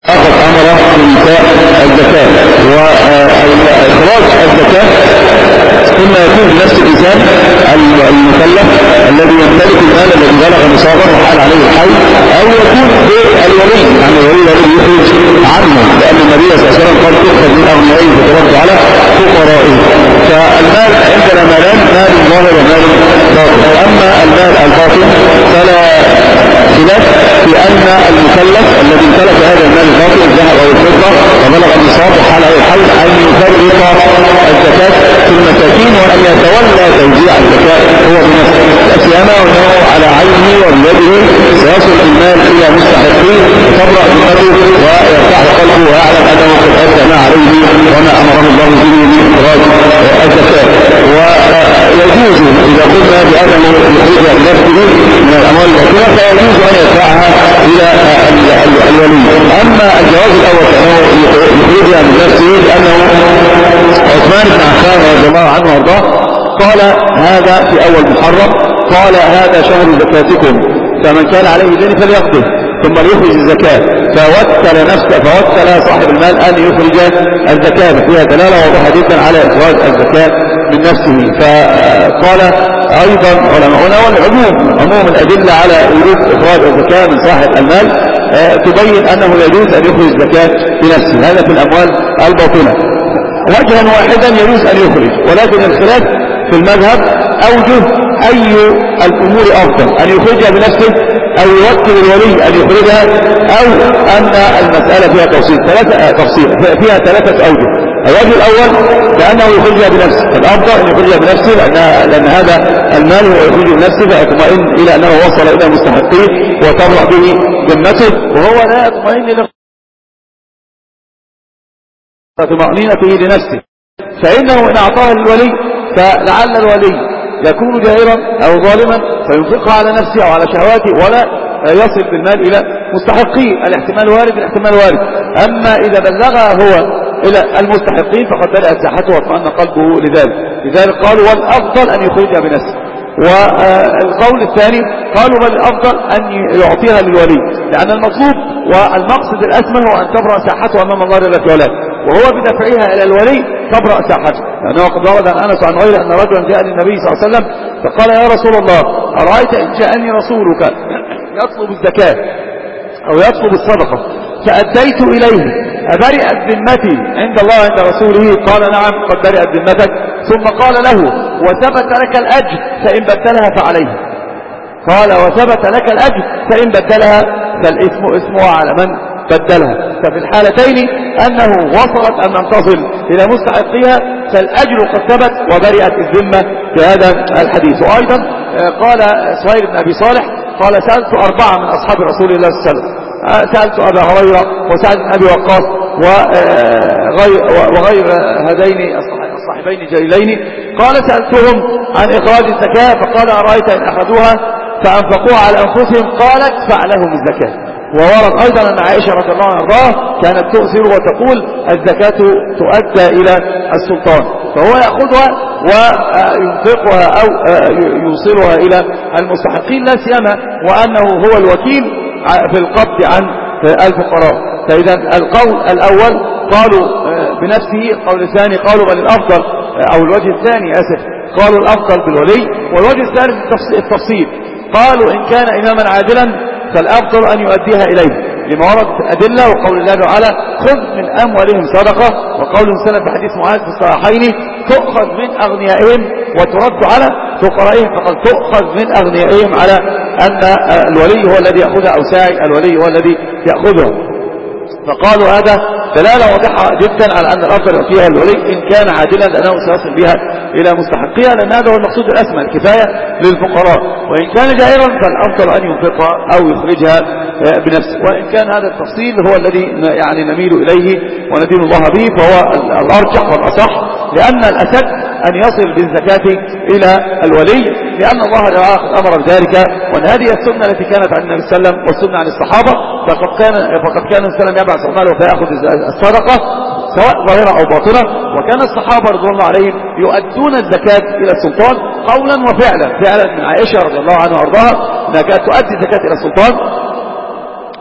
فقد أمر بإيتاء الزكاة، وإخراج الزكاة إما يكون بنفس الإنسان المكلف الذي يمتلك المال الذي بلغ نصابا وحال عليه الحول، أو يكون بالولي، يعني الولي الذي يخرج عنه، لأن النبي صلى الله عليه وسلم قال تؤخذ من أغنيائهم فترد على فقرائهم. فالمال عندنا مالان، مال ظاهر ومال باطن. أما المال الباطن فلا خلاف في أن المكلف الذي امتلك هذا المال الباطن الذهب أو الفضة وبلغ النصاب وحال عليه الحول أن يفرق الزكاة في المساكين، وأن يتولى توزيع الزكاة هو بنفسه، لا سيما وأنه على عينه وبيده سيصل المال إلى مستحقيه وتبرأ ذمته ويرتاح قلبه ويعلم أنه قد أدى ما عليه وما أمره الله به من إخراج الزكاة. ويجوز إذا قلنا بأنه يخرجها بنفسه من الأموال الباطنة فيجوز أن يدفعها إلى الولي. أما الجواز الأول فأنه يخرجها من نفسه، لأنه عثمان بن عفان رضي الله عنه وارضاه قال هذا في أول محرم، قال هذا شهر زكاتكم فمن كان عليه دين فليقضه ثم ليخرج الزكاة، فوكل صاحب المال أن يخرج الزكاة، فيها دلالة واضحة جدا على إخراج الزكاة من نفسه. فقال أيضا علماؤنا عموم الأدلة على وجوب إخراج الزكاة من صاحب المال تبين أنه يجوز أن يخرج الزكاة بنفسه، هذا في الأموال الباطنة. وجها واحدا يجوز أن يخرج، ولكن الخلاف في المذهب أوجه أي الأمور أفضل، أن يخرجها بنفسه أو يوكل الولي أن يخرجها، أو أن المسألة فيها تفصيل فيها ثلاثة أوجه. الوجه الأول بأنه يخرجها بنفسه، الأفضل أن يخرجها بنفسه لأن هذا المال هو يخرجه بنفسه فيطمئن إلى أنه وصل إلى مستحقيه وتبرأ به ذمته، وهو لا يطمئن إلى طمأنينته لنفسه، فإنه إن أعطاها للولي فلعل الولي يكون جائرا أو ظالما فينفقها على نفسه أو على شهواته ولا يصل بالمال إلى مستحقيه. الاحتمال وارد. أما إذا بلغها هو إلى المستحقين فقد بدأت ساحته واطمأن قلبه لذلك قالوا والأفضل أن يخرجها بنفسه. والقول الثاني قالوا بل الأفضل أن يعطيها للولي، لأن المطلوب والمقصد الأسمى هو أن تبرأ ساحته أمام الله جل وعلا، وهو بدفعها إلى الولي تبرأ ساحته، لأنه قد ورد عن أنس عن غيره أن رجلا جاء للنبي صلى الله عليه وسلم فقال يا رسول الله أرأيت إن جاءني رسولك يطلب الزكاة أو يطلب الصدقة فأديت إليه أبرئت ذمتي عند الله عند رسوله؟ قال نعم قد برئت ذمتك. ثم قال له وثبت لك الأجر فإن بدلها فعليه. قال وثبت لك الأجر فإن بدلها فالإثم اسمها على من بدلها. ففي الحالتين أنه وصلت أن تصل إلى مستحقها فالأجر قد ثبت وبرئت الذمة في هذا الحديث. وأيضا قال سهيل بن أبي صالح قال سألت 4 من أصحاب رسول الله صلى الله عليه وسلم، سألت أبا هريرة وسعد بن أبي وقاص وغير هذين الصاحبين الجليلين، قال سألتهم عن إخراج الزكاة فقال أرأيت إن أخذوها فأنفقوها على أنفسهم قالت فعلهم الزكاة. وورد أيضا أن عائشة رضي الله عنها كانت تؤثر وتقول الزكاة تؤدى إلى السلطان، فهو يأخذها وينفقها أو يوصلها إلى المستحقين، لا سيما وأنه هو الوكيل في القبض عن الفقراء. فإذا القول الأول قالوا بنفسه، القول الثاني قالوا بل الأفضل أو الوجه الثاني قالوا الأفضل بالولي، والوجه الثالث التفصيل قالوا إن كان إماما عادلا فالأفضل أن يؤديها إليه لما ورد في الأدلة، وقول الله تعالى خذ من أموالهم صدقة، وقول سلف في حديث معاذ في الصحيحين تؤخذ من أغنيائهم وترد على فقرائهم، فقد تؤخذ من أغنيائهم على أن الولي هو الذي يأخذها أو ساعي الولي هو الذي يأخذها. فقالوا هذا دلالة واضحة جدا على أن الأفضل يعطيها الولي إن كان عادلا لأنه سيصل بها إلى مستحقها، لأن هذا هو المقصود الأسمى الكفاية للفقراء. وإن كان جائرا فالأفضل أن ينفقها أو يخرجها بنفسه. وإن كان هذا التفصيل هو الذي يعني نميل إليه وندين الله به فهو الأرجح والأصح، لأن الأسد أن يصل بالزكاة إلى الولي، لأن الله أمر بذلك، وأن هذه السنة التي كانت عن النبي صلى الله عليه وسلم والسنة عن الصحابة. فقد كان النبي صلى الله عليه وسلم يبعث عماله فيأخذ الصدقة سواء ظاهرة أو باطنة، وكان الصحابة رضوان الله عليهم يؤدون الزكاة إلى السلطان قولا وفعلا. فعلا من عائشة رضي الله عنها وارضاها أنها كانت تؤدي الزكاة إلى السلطان،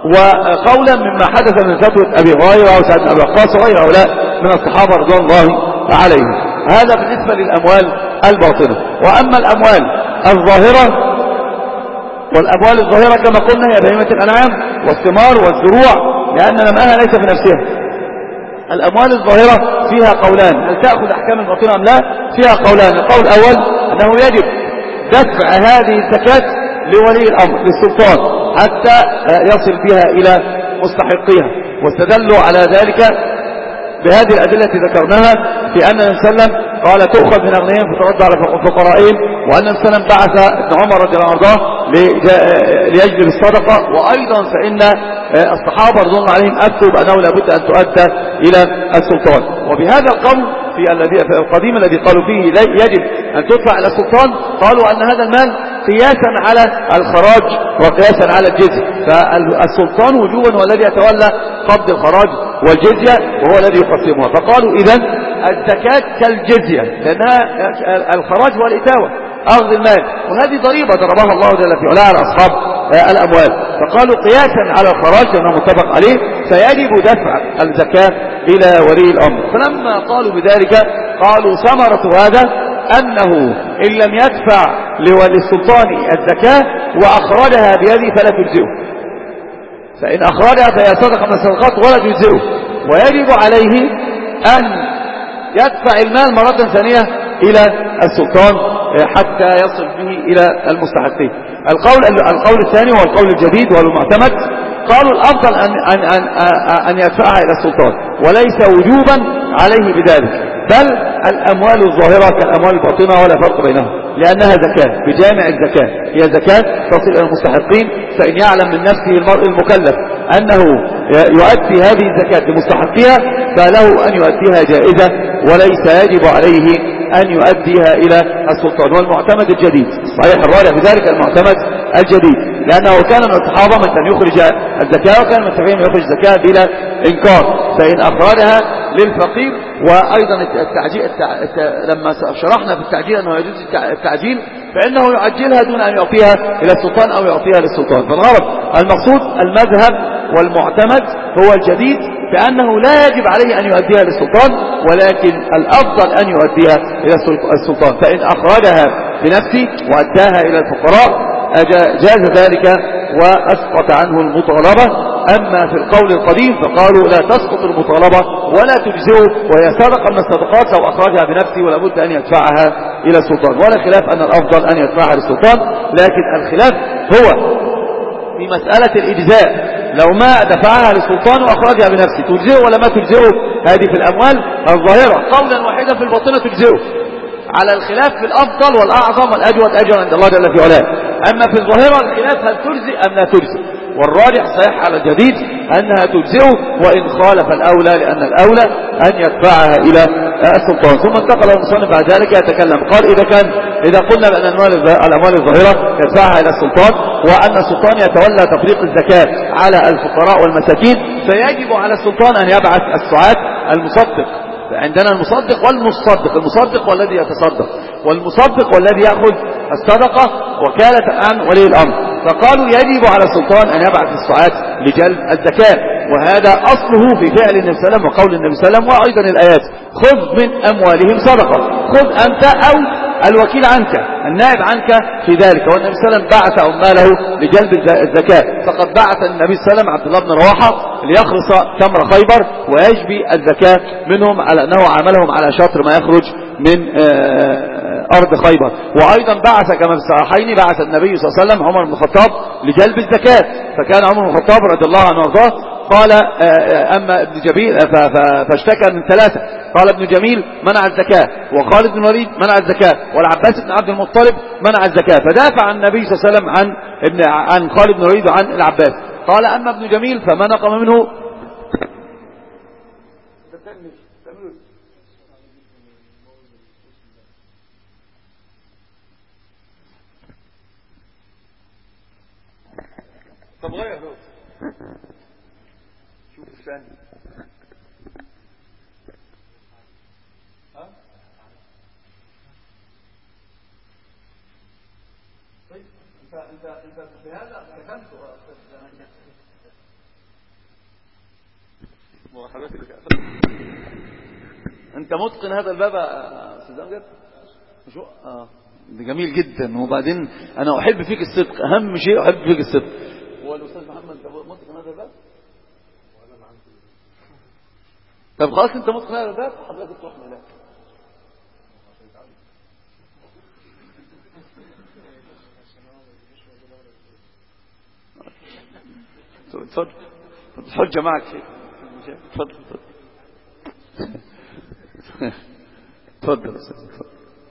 وقولا مما حدث من فتوى أبي هريرة وسعد بن أبي وقاص وغير هؤلاء من الصحابة رضوان الله عليهم. هذا بالنسبة للأموال الباطنة. وأما الأموال الظاهرة، والأموال الظاهرة كما قلنا هي بهيمة الأنعام والثمار والزروع، لأن نماها ليس في نفسها. الأموال الظاهرة فيها قولان، هل تأخذ أحكام الباطنة أم لا؟ فيها قولان. القول الأول أنه يجب دفع هذه الزكاة لولي الأمر للسلطان حتى يصل بها إلى مستحقيها، واستدلوا على ذلك بهذه الأدلة التي ذكرناها في أن النبي صلى الله عليه وسلم قال تؤخذ من أغنيائهم فترد على فقرائهم، وأن النبي صلى الله عليه وسلم بعث ابن عمر رضي الله عنه ليجلب الصدقة. وأيضا فإن الصحابة رضي الله عليهم أفتوا بأنه لابد أن تؤدى إلى السلطان. وبهذا القول في القديم الذي قالوا فيه يجب أن تدفع إلى السلطان، قالوا أن هذا المال قياسا على الخراج وقياسا على الجزية، فالسلطان وجوبا هو الذي يتولى قبض الخراج والجزية وهو الذي يقسمها. فقالوا إذن الزكاة كالجزية، لأنها الخراج هو الإتاوة أخذ المال، وهذه ضريبة ضربها الله جل في علاه على أصحاب الأموال. فقالوا قياسا على الخراج لأنه متفق عليه فيجب دفع الزكاة إلى ولي الأمر. فلما قالوا بذلك قالوا ثمرة هذا أنه إن لم يدفع للسلطان الزكاة وأخرجها بيده فلا تجزئه، فإن أخرجها فهي صدقة من الصدقات ولا تجزئه، ويجب عليه أن يدفع المال مرة ثانية إلى السلطان حتى يصل به إلى المستحقين. القول الثاني هو القول الجديد والمعتمد، قالوا الأفضل أن يدفعها إلى السلطان وليس وجوبا عليه بذلك، بل الأموال الظاهرة كالأموال الباطنة ولا فرق بينها، لأنها زكاة بجامع الزكاة، هي زكاة تصل إلى المستحقين. فإن يعلم من نفسه المرء المكلف أنه يؤدي هذه الزكاة لمستحقيها فله أن يؤديها جائزة وليس يجب عليه أن يؤديها إلى السلطان. والمعتمد الجديد صحيح الراجع في ذلك المعتمد الجديد، لأنه كان من الصحابة من كان يخرج الزكاة، وكان من التابعين يخرج الزكاة بلا إنكار، فإن أخرجها للفقير. وأيضا التعجيل لما شرحنا في التعجيل أنه يجوز التعجيل فإنه يعجلها دون أن يعطيها إلى السلطان أو يعطيها للسلطان. فالغرض المقصود المذهب والمعتمد هو الجديد بأنه لا يجب عليه أن يؤديها للسلطان، ولكن الأفضل أن يؤديها إلى السلطان. فإن أخرجها بنفسه وأداها إلى الفقراء جاز ذلك وأسقط عنه المطالبة. أما في القول القديم فقالوا لا تسقط المطالبة ولا تجزئه، وهي صدقة من الصدقات لو أخرجها بنفسه ولا بد أن يدفعها إلى السلطان، ولا خلاف أن الأفضل أن يدفعها للسلطان. لكن الخلاف هو في مسألة الإجزاء، لو ما دفعها للسلطان وأخرجها بنفسه تجزئه ولا ما تجزئه. هذه في الأموال الظاهرة قولا واحدا، في الباطنة تجزئه، على الخلاف في الأفضل والأعظم والأجود أجرا عند الله جل في علاه. أما في الظاهرة الخلاف هل تجزئ أم لا تجزئ، والراجح صحيح على الجديد أنها تجزئه وإن خالف الأولى، لأن الأولى أن يدفعها إلى السلطان. ثم انتقل المصنف بعد ذلك يتكلم قال إذا قلنا بأن الأموال الظاهرة يدفعها إلى السلطان، وأن السلطان يتولى تفريق الزكاة على الفقراء والمساكين، فيجب على السلطان أن يبعث السعاة المصدق. عندنا المصدق والمصدق، المصدق والذي يتصدق، والمصدق والذي يأخذ الصدقة وكالة عن ولي الأمر. فقالوا يجب على السلطان أن يبعث السعاة لجلب الزكاة، وهذا أصله في فعل النبي صلى الله عليه وسلم وقول النبي صلى الله عليه وسلم، وأيضا الآيات خذ من أموالهم صدقة، خذ أنت أو الوكيل عنك النائب عنك في ذلك. والنبي صلى الله عليه وسلم بعث عماله لجلب الزكاة، فقد بعث النبي صلى الله عليه وسلم عبد الله بن رواحة ليخلص تمر خيبر ويجبي الزكاة منهم، على أنه عاملهم على شطر ما يخرج من أرض خيبر. وأيضا بعث كما في الصحيحين بعث النبي صلى الله عليه وسلم عمر بن الخطاب لجلب الزكاة، فكان عمر بن الخطاب رضي الله عنه وارضاه قال أما ابن جميل فاشتكى من ثلاثة، قال ابن جميل منع الزكاة، وخالد بن الوليد منع الزكاة، والعباس بن عبد المطلب منع الزكاة. فدافع عن النبي صلى الله عليه وسلم عن خالد بن الوليد وعن العباس. قال أما ابن جميل فما نقم منه طب غير شوف الثاني طيب انت بهذا كتمت انت متقن هذا الباب يا استاذ امجد؟ شو ده جميل جدا. وبعدين انا احب فيك الصدق، اهم شيء احب فيك الصدق. هو الاستاذ محمد انت متقن هذا الباب؟ طب خلاص انت متقن هذا الباب، حضرتك تروح هناك. اتفضل الحجه معك شيء. اتفضل اتفضل اتفضل.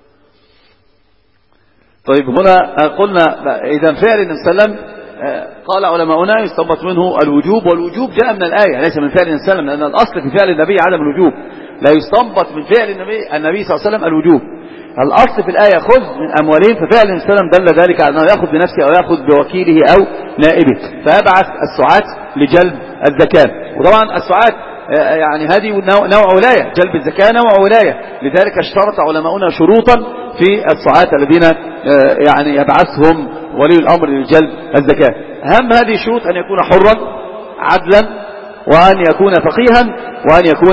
طيب هنا قلنا اذا فعل النبي صلى الله عليه وسلم قال علماؤنا يستنبط منه الوجوب، والوجوب جاء من الآية ليس من فعل النبي صلى الله عليه وسلم، لأن الأصل في فعل النبي عدم الوجوب. لا يستنبط من فعل النبي صلى الله عليه وسلم الوجوب. الأصل في الآية خذ من أموالهم، ففعل النبي صلى الله عليه وسلم دل ذلك على أنه يأخذ بنفسه أو يأخذ بوكيله أو نائبه، فيبعث السعاة لجلب الزكاة. وطبعا السعاة يعني هذه نوع ولاية، جلب الزكاة نوع ولاية، لذلك اشترط علماؤنا شروطا في السعاة الذين يعني يبعثهم ولي الأمر لجلب الزكاة. أهم هذه الشروط أن يكون حرا عدلا، وأن يكون فقيها، وأن يكون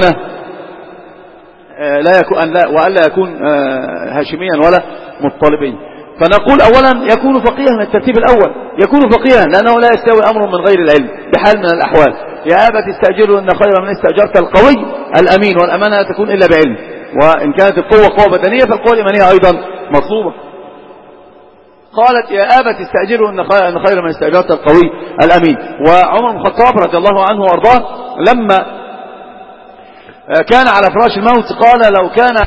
وألا يكون هاشميا ولا مطلبيا. فنقول أولا يكون فقيها، الترتيب الأول يكون فقيها، لأنه لا يستوي أمر من غير العلم بحال من الأحوال. يا أبت استأجره إن خير من استأجرت القوي الأمين، والأمانة لا تكون إلا بعلم، وإن كانت القوة قوة بدنية فالقوة الإيمانية أيضا مطلوبة. قالت يا أبت استأجره إن خير من استأجرت القوي الأمين. وعمر بن الخطاب رضي الله عنه وأرضاه لما كان على فراش الموت قال لو كان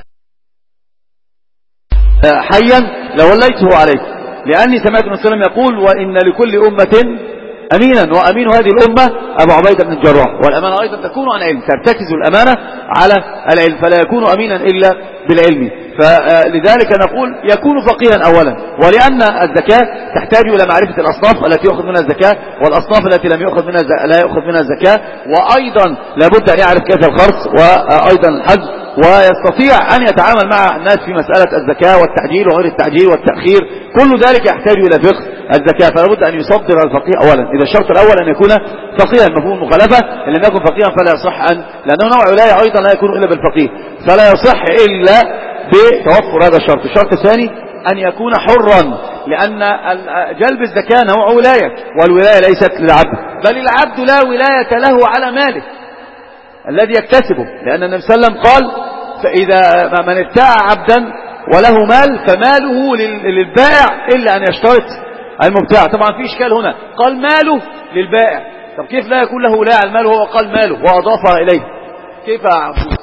حيا لوليته عليك، لأني سمعت النبي صلى الله عليه وسلم يقول وإن لكل أمة أمينا، وأمين هذه الأمة أبو عبيدة بن الجراح. والأمانة أيضا تكون عن علم، ترتكز الأمانة على العلم، فلا يكون أمينا إلا بالعلم. فلذلك نقول يكون فقيها أولا، ولأن الزكاة تحتاج إلى معرفة الأصناف التي يأخذ منها الزكاة، والأصناف التي لا يأخذ منها الزكاة، وأيضا لابد أن يعرف كيف الخرص وأيضا الحج، ويستطيع أن يتعامل مع الناس في مسألة الزكاة والتعجيل وغير التعجيل والتأخير. كل ذلك يحتاج إلى فقه الزكاة، فلا بد أن يصدر الفقيه أولا. إذا الشرط الأول أن يكون فقيها، مفهوم المخالفة، إن لم يكن فقيها فلا يصح لأنه نوع ولاية أيضا لا يكون إلا بالفقيه، فلا يصح إلا بتوفر هذا الشرط. الشرط الثاني أن يكون حرا، لأن جلب الزكاة نوع ولاية، والولاية ليست للعبد، بل العبد لا ولاية له على ماله الذي يكتسبه، لأن النبي صلى الله عليه وسلم قال فإذا من ابتاع عبدا وله مال فماله للبائع إلا أن يشترط المبتاع. طبعا في إشكال هنا، قال ماله للبائع، طب كيف لا يكون له ولاية على المال وهو قال ماله وأضافها إليه؟ كيف أعرف؟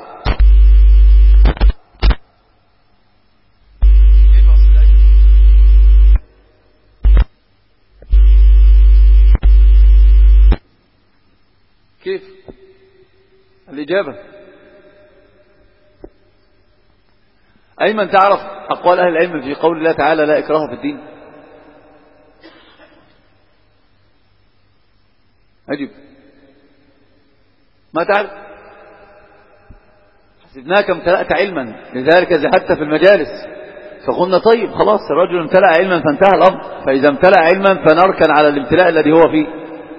كيف الإجابة؟ أيمن تعرف أقوال أهل العلم في قول الله تعالى لا إكراه في الدين؟ أجب. ما تعرف؟ حسبناك امتلأت علما لذلك زهدت في المجالس، فقلنا طيب خلاص الرجل امتلأ علما فانتهى الأمر، فإذا امتلأ علما فنركن على الامتلاء الذي هو فيه.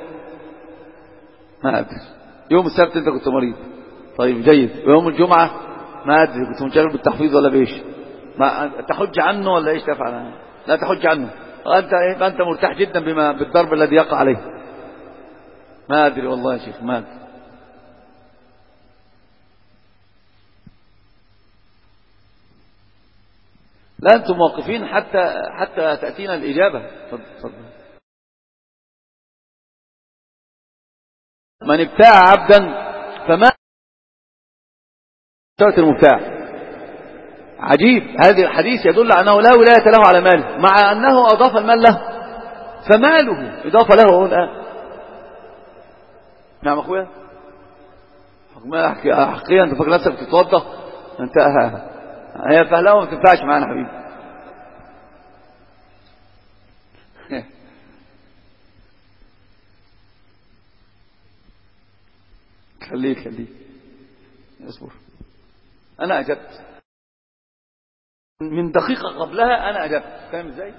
ما أدري. يوم السبت أنت كنت مريض، طيب جيد. ويوم الجمعة ما أدري كنت منشغل بالتحفيظ ولا بإيش؟ ما تحج عنه ولا إيش تفعل؟ لا تحج عنه، أنت مرتاح جدا بالضرب الذي يقع عليه. ما أدري والله يا شيخ، ما أدري. لا أنتم موقفين حتى تأتينا الإجابة. تفضل. من ابتاع عبدا فما اشترط المبتاع. عجيب، هذا الحديث يدل على أنه لا ولاية له على ماله، مع أنه أضاف المال له، فماله إضافة له الآن. نعم أخويا، حقيقة أنت فاكر نفسك تتوضى؟ أنت هي فهلاوة ما تنفعش معانا حبيبي. خليك اصبر. أنا أجبت من دقيقة قبلها، أنا أجبت، فاهم إزاي؟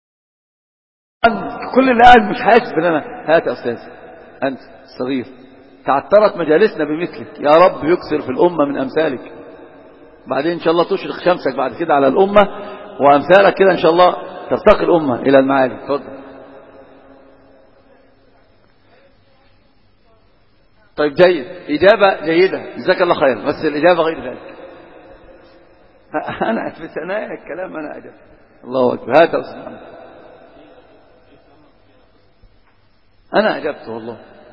كل اللي قاعد مش حاسس بأن أنا هات يا أستاذ أنت الصغير تعترت مجالسنا بمثلك، يا رب يكثر في الأمة من أمثالك. بعدين إن شاء الله تشرق شمسك بعد كده على الأمة، وأمثالك كده إن شاء الله ترتقي الأمة إلى المعالي. تفضل. طيب جيد، إجابة جيدة، جزاك الله خير، بس الإجابة غير ذلك. أنا في ثنايا الكلام أنا أجبت. الله أكبر. هذا أستاذ محمد، أنا أجبت والله.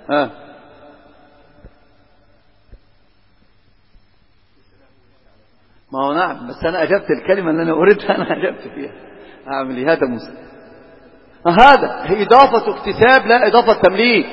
ما هو نعم، بس أنا أجبت الكلمة اللي أنا أريدها، أنا أجبت فيها. أعمل إيه؟ هذا موسى، هذا إضافة اكتساب لا إضافة تمليك.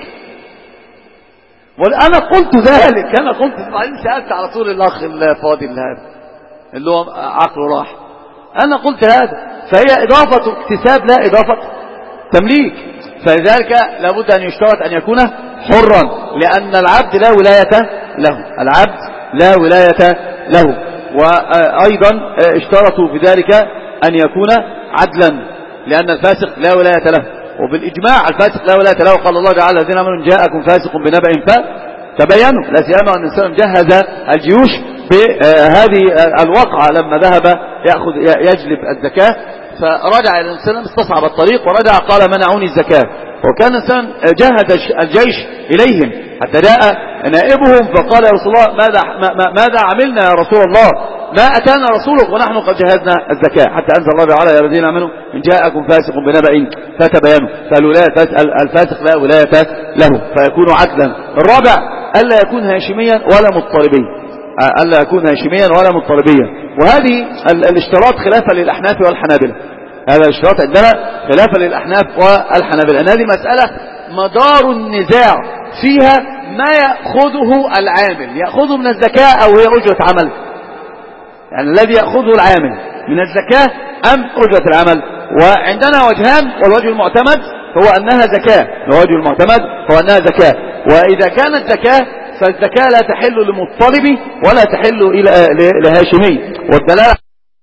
وأنا قلت ذلك، أنا قلت، بعدين سألت على طول الأخ الفاضل هذا اللي هو عقله راح، أنا قلت هذا، فهي إضافة اكتساب لا إضافة تمليك. فلذلك لابد أن يشترط أن يكون حرا، لأن العبد لا ولاية له، العبد لا ولاية له. وأيضا اشترطوا في ذلك أن يكون عدلا، لأن الفاسق لا ولاية له، وبالإجماع الفاسق لا ولاية له. قال الله تعالى: الذين آمنوا جاءكم فاسق بنبأ فتبينوا. لا سيما أن الإنسان جهز الجيوش بهذه الوقعة لما ذهب يجلب الزكاة، فرجع إلى الإنسان استصعب الطريق ورجع قال: منعوني الزكاة. وكان الإنسان جهز الجيش إليهم حتى جاء نائبهم فقال: يا رسول الله ماذا عملنا يا رسول الله؟ ما أتانا رسولك ونحن قد جهزنا الزكاة، حتى أنزل الله تعالى: يا الذين آمنوا إن جاءكم فاسق بنبأ فتبينوا. فالفاسق لا ولاية له، فيكون عدلا. الرابع: ألا يكون هاشميا ولا مضطربيا، ألا يكون هاشميا ولا مضطربيا. وهذه الاشتراط خلافا للأحناف والحنابلة، هذا الاشتراط عندنا خلافا للأحناف والحنابلة، أن هذه مسألة مدار النزاع فيها ما يأخذه العامل، يأخذه من الزكاة أو هي أجرة عمل، يعني الذي يأخذه العامل من الزكاة أم أجرة العمل. وعندنا وجهان، والوجه المعتمد هو أنها زكاة، الوجه المعتمد هو أنها زكاة. وإذا كانت زكاة فالزكاة لا تحل لمطلب ولا تحل لهاشمي. والدلالة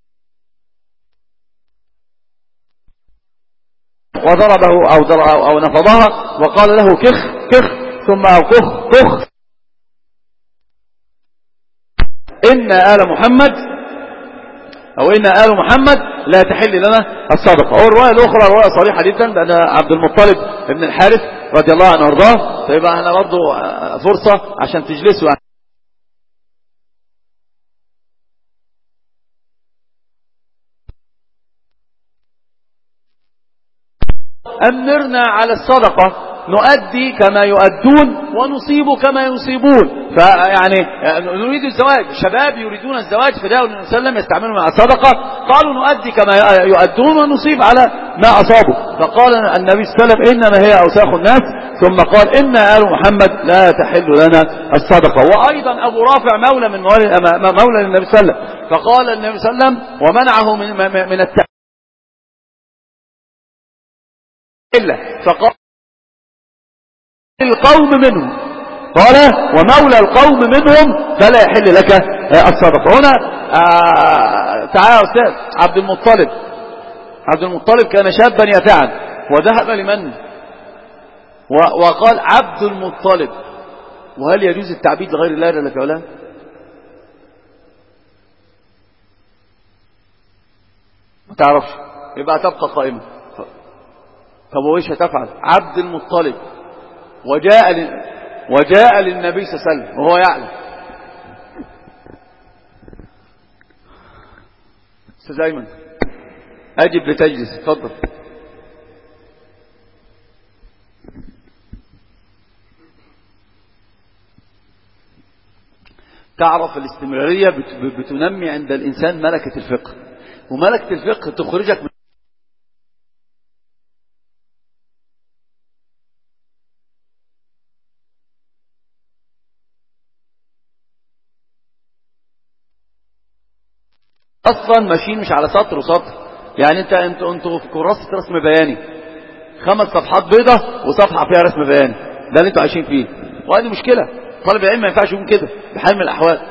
وضربه أو نفضها وقال له: كخ كخ، ثم أو كخ كخ، إن آل محمد أو إن آل محمد لا تحل لنا الصدقة. والرواية الأخرى رواية صريحة جدا بأن عبد المطلب ابن الحارث رضي الله عنه وارضاه. فيبقى احنا برضه فرصة عشان تجلسوا يعني. أمرنا على الصدقة نؤدي كما يؤدون ونصيب كما يصيبون. فيعني نريد الزواج، شباب يريدون الزواج فجاءوا النبي صلى الله عليه وسلم يستعملون على الصدقة، قالوا نؤدي كما يؤدون ونصيب على ما أصابوا. فقال النبي صلى الله عليه وسلم: إنما هي أوساخ الناس. ثم قال: إن آل محمد لا تحل لنا الصدقة. وأيضا أبو رافع مولى من مولى النبي صلى الله عليه وسلم، فقال النبي صلى الله عليه وسلم ومنعه من فقال القوم منهم، قال: ومولى القوم منهم فلا يحل لك الصدقة. هنا تعالى يا أستاذ، عبد المطلب كان شابا يتعن وذهب لمن وقال عبد المطلب. وهل يجوز التعبيد لغير الله جل في علاه؟ ما تعرفش، يبقى تبقى قائمة. طب وإيش هتفعل؟ عبد المطلب وجاء للنبي صلى الله عليه وسلم وهو يعلم. أستاذ أيمن أجب لتجلس، اتفضل. تعرف الاستمرارية بتنمي عند الإنسان ملكة الفقه، وملكة الفقه تخرجك من اصلا ماشيين مش على سطر وسطر. يعني انتوا في كراسة رسم بياني 5 صفحات بيضة وصفحة فيها رسم بياني، ده اللي انتوا عايشين فيه. وهذه مشكلة، طالب العلم ما ينفعش يكون كده بحال من الاحوال.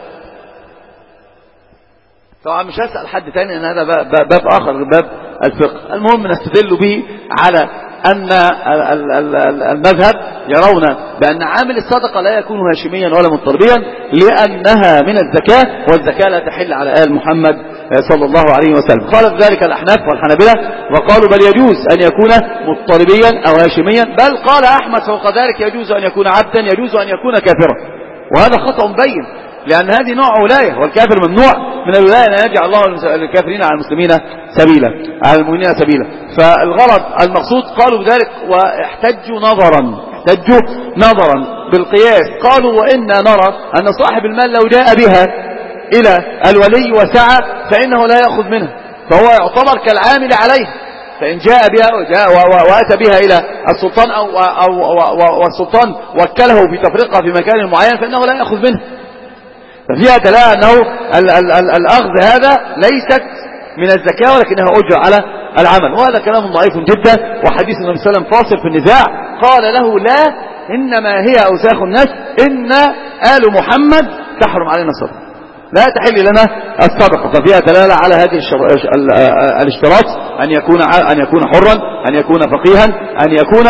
طبعا مش هسأل حد تاني ان هذا باب اخر، باب الفقه. المهم نستدل به على أن المذهب يرون بأن عامل الصدقة لا يكون هاشميا ولا مضطربيا لأنها من الزكاة، والزكاة لا تحل على آل محمد صلى الله عليه وسلم. قال ذلك الأحناف والحنابلة وقالوا بل يجوز أن يكون مضطربيا أو هاشميا، بل قال أحمد فوق ذلك يجوز أن يكون عبدا، يجوز أن يكون كافرا، وهذا خطأ بين، لأن هذه نوع ولاية، والكافر ممنوع من الولاية أن يجعل الله الكافرين على المسلمين سبيلا، على المؤمنين سبيلا. فالغرض المقصود قالوا بذلك واحتجوا نظرا بالقياس. قالوا وإنا نرى أن صاحب المال لو جاء بها إلى الولي وسعى فإنه لا يأخذ منها، فهو يعتبر كالعامل عليه، فإن جاء بها وأتى بها إلى السلطان والسلطان وكله في تفريقها في مكان معين فإنه لا يأخذ منها. ففيها دلالة أنه الأخذ هذا ليست من الزكاة ولكنها أجر على العمل، وهذا كلام ضعيف جدا. وحديث النبي صلى الله عليه وسلم فاصل في النزاع، قال له لا، إنما هي أوساخ الناس، إن آل محمد تحرم علينا الصدقة، لا تحل لنا الصدقة. ففيها دلالة على هذه الاشتراط، أن يكون حرا، أن يكون فقيها، أن يكون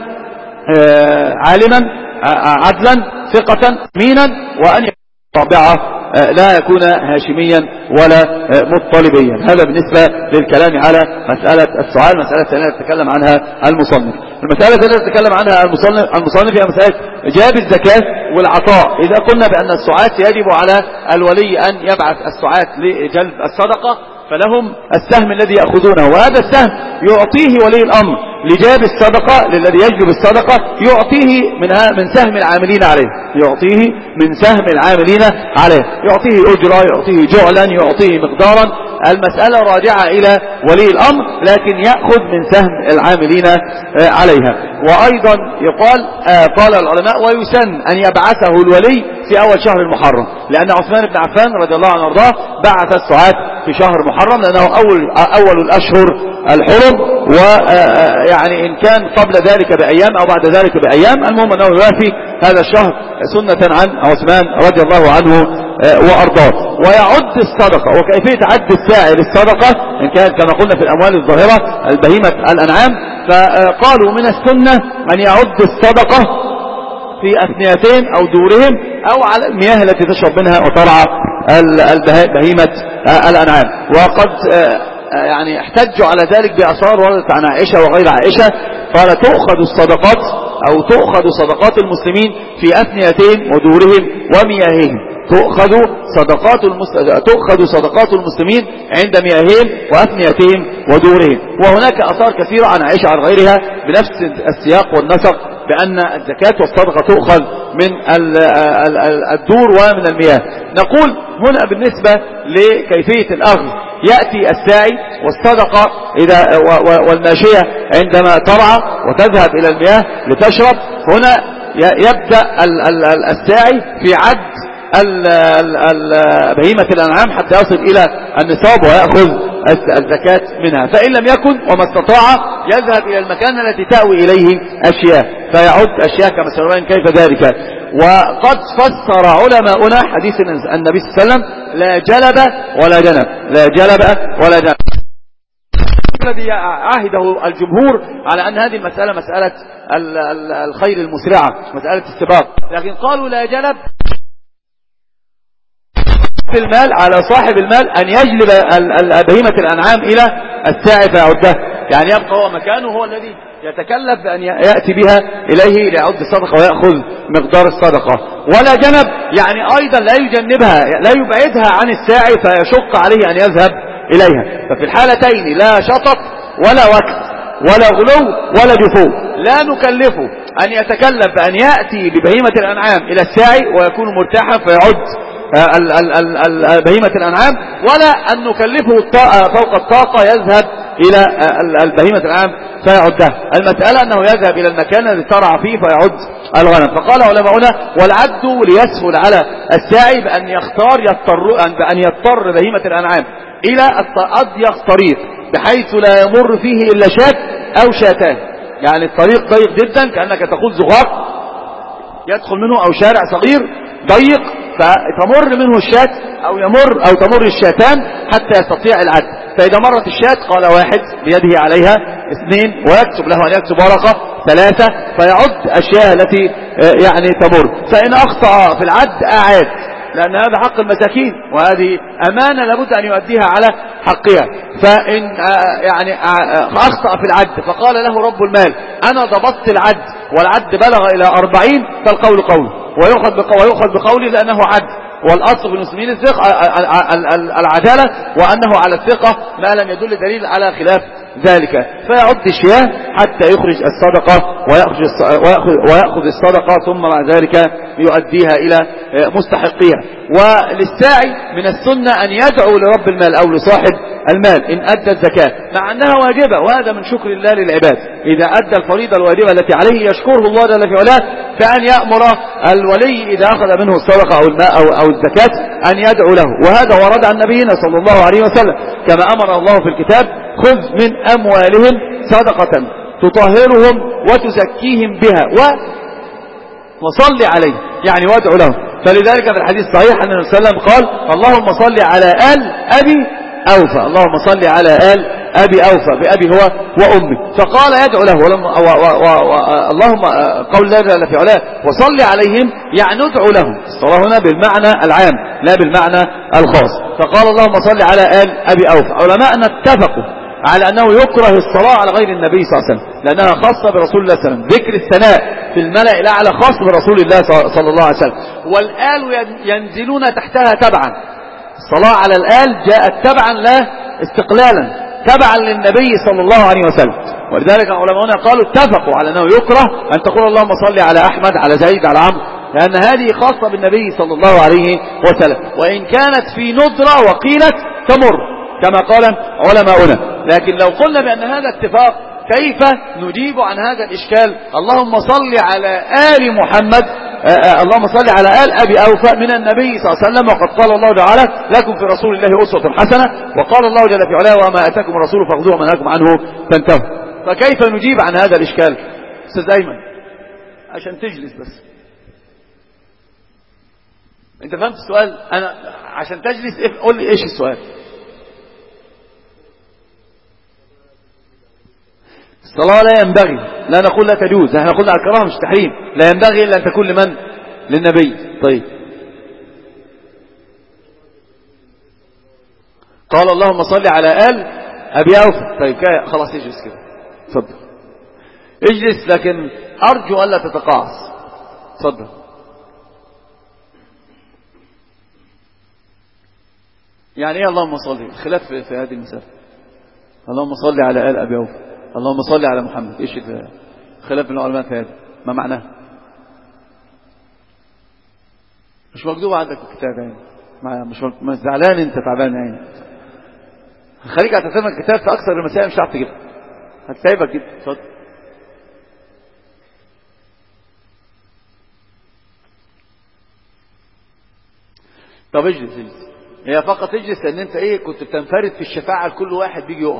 عالما عدلا ثقة أمينا، وأن يكون طابعة لا يكون هاشميا ولا مطلبيا. هذا بالنسبة للكلام على مسألة السؤال. مسألة ثانية يتكلم عنها المصنف. المسألة الثانية يتكلم عنها المصنف هي مسألة جاب الزكاة والعطاء. إذا قلنا بأن السعاة يجب على الولي أن يبعث السعاة لجلب الصدقة، فلهم السهم الذي يأخذونه، وهذا السهم يعطيه ولي الأمر لجاب الصدقة، للذي يجلب الصدقة يعطيه من سهم العاملين عليه، يعطيه من سهم العاملين عليه، يعطيه أجرة، يعطيه جعلا، يعطيه مقدارا. المسألة راجعة إلى ولي الأمر، لكن يأخذ من سهم العاملين عليها. وأيضا قال العلماء ويسن أن يبعثه الولي في أول شهر المحرم، لأن عثمان بن عفان رضي الله عنه وارضاه بعث السعاة في شهر محرم، لأنه أول الأشهر الحرم، ويعني إن كان قبل ذلك بأيام أو بعد ذلك بأيام، المهم أنه يوافي هذا الشهر سنة عن عثمان رضي الله عنه وأرضاه. ويعد الصدقة، وكيفية عد الساعي للصدقة إن كانت كما قلنا في الأموال الظاهرة البهيمة الأنعام، فقالوا من السنة أن يعد الصدقة في أثنيتين أو دورهم أو على المياه التي تشرب منها وترعى بهيمة الأنعام. وقد يعني احتجوا على ذلك بأثار وردت عن عائشة وغير عائشة، قال تؤخذ الصدقات أو تؤخذ صدقات المسلمين في أثنيتين ودورهم ومياههم، تؤخذ صدقات المسلمين عند مياههم وأثنيتهم ودورهم. وهناك أثار كثيرة عن عائشة عن غيرها بنفس السياق والنسق بأن الزكاة والصدقة تؤخذ من الدور ومن المياه. نقول هنا بالنسبة لكيفية الأخذ، يأتي الساعي والصدقة والماشية عندما ترعى وتذهب إلى المياه لتشرب، هنا يبدأ الساعي في عد بهيمة الأنعام حتى يصل إلى النصاب ويأخذ الزكاة منها. فإن لم يكن وما استطاع يذهب إلى المكان التي تأوي إليه أشياء فيعد أشياء كما سنبين كيف ذلك. وقد فسر علماؤنا حديث النبي صلى الله عليه وسلم لا جلب ولا جنب، لا جلب ولا جنب، الذي عاهده الجمهور على أن هذه المسألة مسألة الخير المسرعة، مسألة السباق، لكن قالوا لا جلب في المال على صاحب المال أن يجلب بهيمة الأنعام إلى الساعي فيعدها، يعني يبقى هو مكانه، هو الذي يتكلف بأن يأتي بها إليه ليعد الصدقة ويأخذ مقدار الصدقة. ولا جنب يعني أيضا لا يجنبها، لا يبعدها عن الساعي فيشق عليه أن يذهب إليها. ففي الحالتين لا شطط ولا وقت ولا غلو ولا جفو، لا نكلفه أن يتكلف بأن يأتي ببهيمة الأنعام إلى الساعي ويكون مرتاحا فيعد بهيمة الأنعام، ولا أن نكلفه فوق الطاقة يذهب إلى البهيمة الأنعام فيعدها. المسألة أنه يذهب إلى المكان الذي ترعى فيه فيعد الغنم. فقال علماؤنا والعد ليسهل على الساعي بأن يضطر بهيمة الأنعام إلى أضيق طريق بحيث لا يمر فيه إلا شاة أو شاتان، يعني الطريق ضيق جدا كأنك تقول زغاق يدخل منه أو شارع صغير ضيق فتمر منه الشاة أو تمر الشاتان حتى يستطيع العد. فإذا مرت الشاة قال 1 بيده عليها، 2 ويكتب له أن يكتب ورقة، 3 فيعد أشياء التي يعني تمر. فإن أخطأ في العد أعاد، لأن هذا حق المساكين وهذه أمانة لابد أن يؤديها على حقها. فإن يعني أخطأ في العد فقال له رب المال أنا ضبطت العد والعد بلغ إلى 40، فالقول قول ويؤخذ بقوله لأنه عد، والأصل في المسلمين العدالة، وأنه على الثقة ما لم يدل دليل على خلاف ذلك. فيعد الشياه حتى يخرج الصدقة ويأخذ الصدقة، ثم مع ذلك يؤديها إلى مستحقيها. وللساعي من السنة أن يدعو لرب المال أو لصاحب المال إن أدى الزكاة، مع أنها واجبة، وهذا من شكر الله للعباد. إذا أدى الفريضة الواجبة التي عليه يشكره الله جل في علاه، كأن يأمر الولي إذا أخذ منه الصدقة أو الماء أو الزكاة أن يدعو له. وهذا ورد عن نبينا صلى الله عليه وسلم كما أمر الله في الكتاب: خذ من أموالهم صدقة تطهرهم وتزكيهم بها وصل عليه، يعني وادعو لهم. فلذلك في الحديث الصحيح أن النبي صلى الله عليه وسلم قال: اللهم صل على آل أبي أوفى، اللهم صل على آل أبي أوفى، بأبي هو وأمي. فقال يدعو له اللهم قول الله جل في علاه وصل عليهم، يعني ندعو لهم. الصلاة هنا بالمعنى العام لا بالمعنى الخاص. فقال اللهم صل على آل أبي أوفى. علماءنا اتفقوا على أنه يكره الصلاة على غير النبي صلى الله عليه وسلم، لأنها خاصة برسول الله صلى الله عليه وسلم. ذكر الثناء في الملأ الأعلى خاص برسول الله صلى الله عليه وسلم، والآل ينزلون تحتها تبعا. الصلاة على الآل جاءت تبعا لا استقلالا، تبعا للنبي صلى الله عليه وسلم. ولذلك علماءنا قالوا اتفقوا على أنه يكره أن تقول اللهم صل على أحمد على زيد على عمرو، لأن هذه خاصة بالنبي صلى الله عليه وسلم، وإن كانت في ندرة وقيلت تمر كما قال علماؤنا. لكن لو قلنا بأن هذا اتفاق، كيف نجيب عن هذا الإشكال؟ اللهم صل على آل محمد، اللهم صل على آل أبي أوفى من النبي صلى الله عليه وسلم، وقد قال الله تعالى لكم في رسول الله أسوة حسنة، وقال الله جل في علاه وما أتاكم الرسول فخذوه وما نهاكم عنه فانتهوا. فكيف نجيب عن هذا الإشكال؟ أستاذ أيمن عشان تجلس بس، أنت فهمت السؤال؟ أنا عشان تجلس قول لي إيش السؤال. الصلاة لا ينبغي، لا نقول لا تجوز، احنا قلنا الكراهة مش تحريم، لا ينبغي إلا أن تكون لمن؟ للنبي. طيب قال اللهم صل على آل أبي أوفى. طيب خلاص اجلس كده، اتفضل اجلس، لكن أرجو ألا تتقاعس. اتفضل. يعني ايه اللهم صل؟ خلاف في هذه المسألة. اللهم صل على آل أبي أوفى، اللهم صل على محمد، ايش خلاف من العلماء في هذا؟ ما معناه؟ مش مكتوب عندك الكتاب يعني، مش زعلان انت تعبان يعني، خليك هتفهم الكتاب في اكثر المسائل مش هتعرف تجيبها، هتسايبك جدا. اتفضل. طب اجلس. هي فقط اجلس لان انت كنت بتنفرد في الشفاعة لكل واحد بيجي يقف،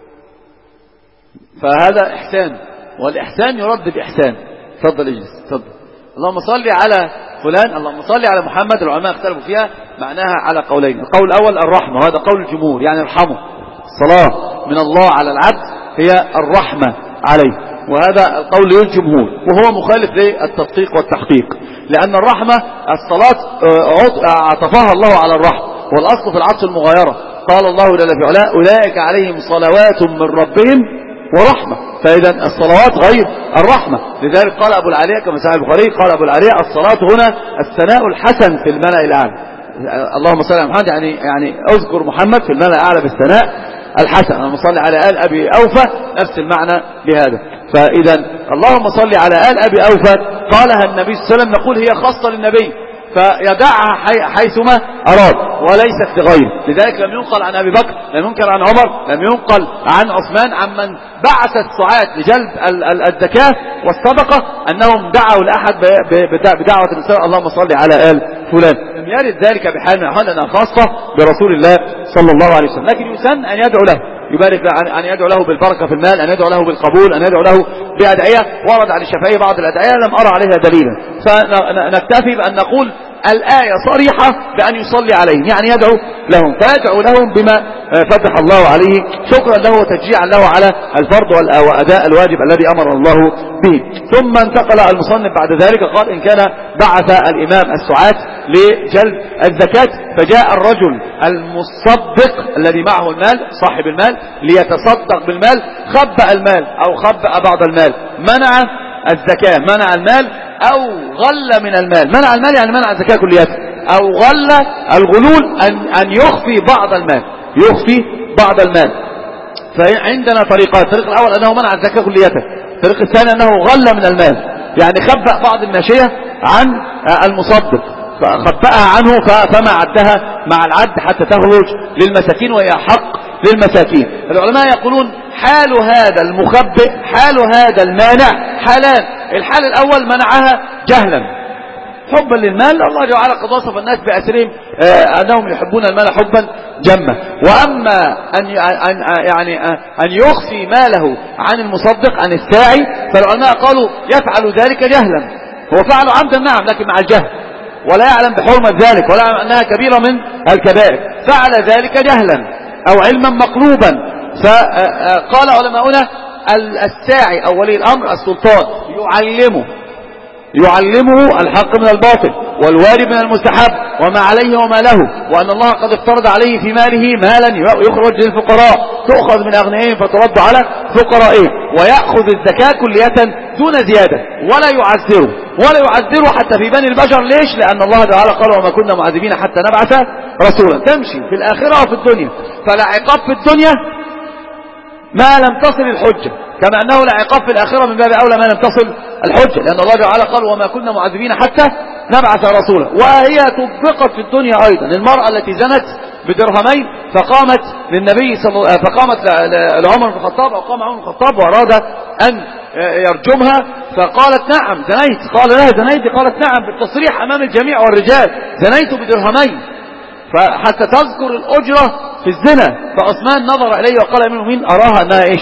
فهذا إحسان، والإحسان يرد بإحسان. تفضل اجلس. تفضل. اللهم صل على فلان، اللهم صل على محمد. العلماء اختلفوا فيها، معناها على قولين. القول الأول الرحمة، وهذا قول الجمهور، يعني ارحمه. الصلاة من الله على العبد هي الرحمة عليه، وهذا القول للجمهور، وهو مخالف للتدقيق والتحقيق، لأن الرحمة الصلاة عطفها الله على الرحمة، والأصل في العطف المغايرة. قال الله جل في علاه أولئك عليهم صلوات من ربهم ورحمة، فإذا الصلوات غير الرحمة. لذلك قال أبو العالية كما سأل البخاري، قال أبو العالية الصلاة هنا الثناء الحسن في الملأ الأعلى. اللهم صل على محمد يعني اذكر محمد في الملأ الأعلى بالثناء الحسن. اللهم صل على آل أبي أوفى نفس المعنى بهذا. فإذا اللهم صل على آل أبي أوفى قالها النبي صلى الله عليه وسلم، نقول هي خاصة للنبي فيدعها حيثما أراد وليست لغيره. لذلك لم ينقل عن أبي بكر، لم ينقل عن عمر، لم ينقل عن عثمان، عمن بعث السعاة لجلب الزكاة والصدقة أنهم دعوا لأحد بدعوة الرسول اللهم صل على آل فلان. لم يرد ذلك بحال من الأحوال أنها خاصة برسول الله صلى الله عليه وسلم، لكن يسن أن يدعو له، يبارك أن يدعو له بالبركة في المال، أن يدعو له بالقبول، أن يدعو له بأدعية. ورد عن الشافعي بعض الأدعية لم أرى عليها دليلا، فنكتفي بأن نقول الآية صريحة بأن يصلي عليهم، يعني يدعو لهم، فيدعو لهم بما فتح الله عليه شكرا له وتشجيعا له على الفرض وأداء الواجب الذي أمر الله به. ثم انتقل المصنف بعد ذلك قال إن كان بعث الإمام السعاة لجلب الزكاة، فجاء الرجل المصدق الذي معه المال صاحب المال ليتصدق بالمال، خبأ المال أو خبأ بعض المال، منع الزكاة، منع المال أو غل من المال. منع المال يعني منع الزكاة كلياتها، أو غل الغلول أن يخفي بعض المال، يخفي بعض المال. فعندنا طريقان: الطريق الأول أنه منع الزكاة كلياتها، الطريق الثاني أنه غل من المال، يعني خبأ بعض الماشية عن المصدق، فخبأها عنه فما عدها مع العد حتى تخرج للمساكين وهي حق للمساكين. العلماء يقولون حال هذا المخبئ حال هذا المانع حالان: الحال الأول منعها جهلا حبا للمال، الله جل وعلا قد وصف الناس بأسرهم أنهم يحبون المال حبا جما. وأما أن يخفي ماله عن المصدق عن الساعي، فالعلماء قالوا يفعل ذلك جهلا، هو فعل عمدا نعم لكن مع الجهل، ولا يعلم بحرمة ذلك ولا يعلم أنها كبيرة من الكبائر، فعل ذلك جهلا أو علما مقلوبا. فقال علماؤنا الساعي أو ولي الأمر السلطان يعلمه الحق من الباطل والواجب من المستحب وما عليه وما له، وأن الله قد افترض عليه في ماله مالا يخرج للفقراء تؤخذ من أغنيائهم فترد على فقرائهم، ويأخذ الزكاة كلية دون زيادة ولا يعذره حتى في بني البشر. ليش؟ لأن الله تعالى قال وما كنا معذبين حتى نبعث رسولا. تمشي في الآخرة وفي الدنيا، فلا عقاب في الدنيا ما لم تصل الحجة، كما أنه لا عقاب في الآخرة من باب أولى ما لم تصل الحجة، لأن الله تعالى قال وما كنا معذبين حتى نبعث رسولا. وهي طبقت في الدنيا أيضا. المرأة التي زنت بدرهمين فقامت للنبي فقامت لعمر بن الخطاب أو قام عمر بن الخطاب وأراد أن يرجمها، فقالت نعم زنيت، قال لها زنيت، قالت نعم بالتصريح أمام الجميع والرجال زنيت بدرهمين، فحتى تذكر الأجرة في الزنا. فعثمان نظر إليه وقال من المؤمنين أراها أنها إيش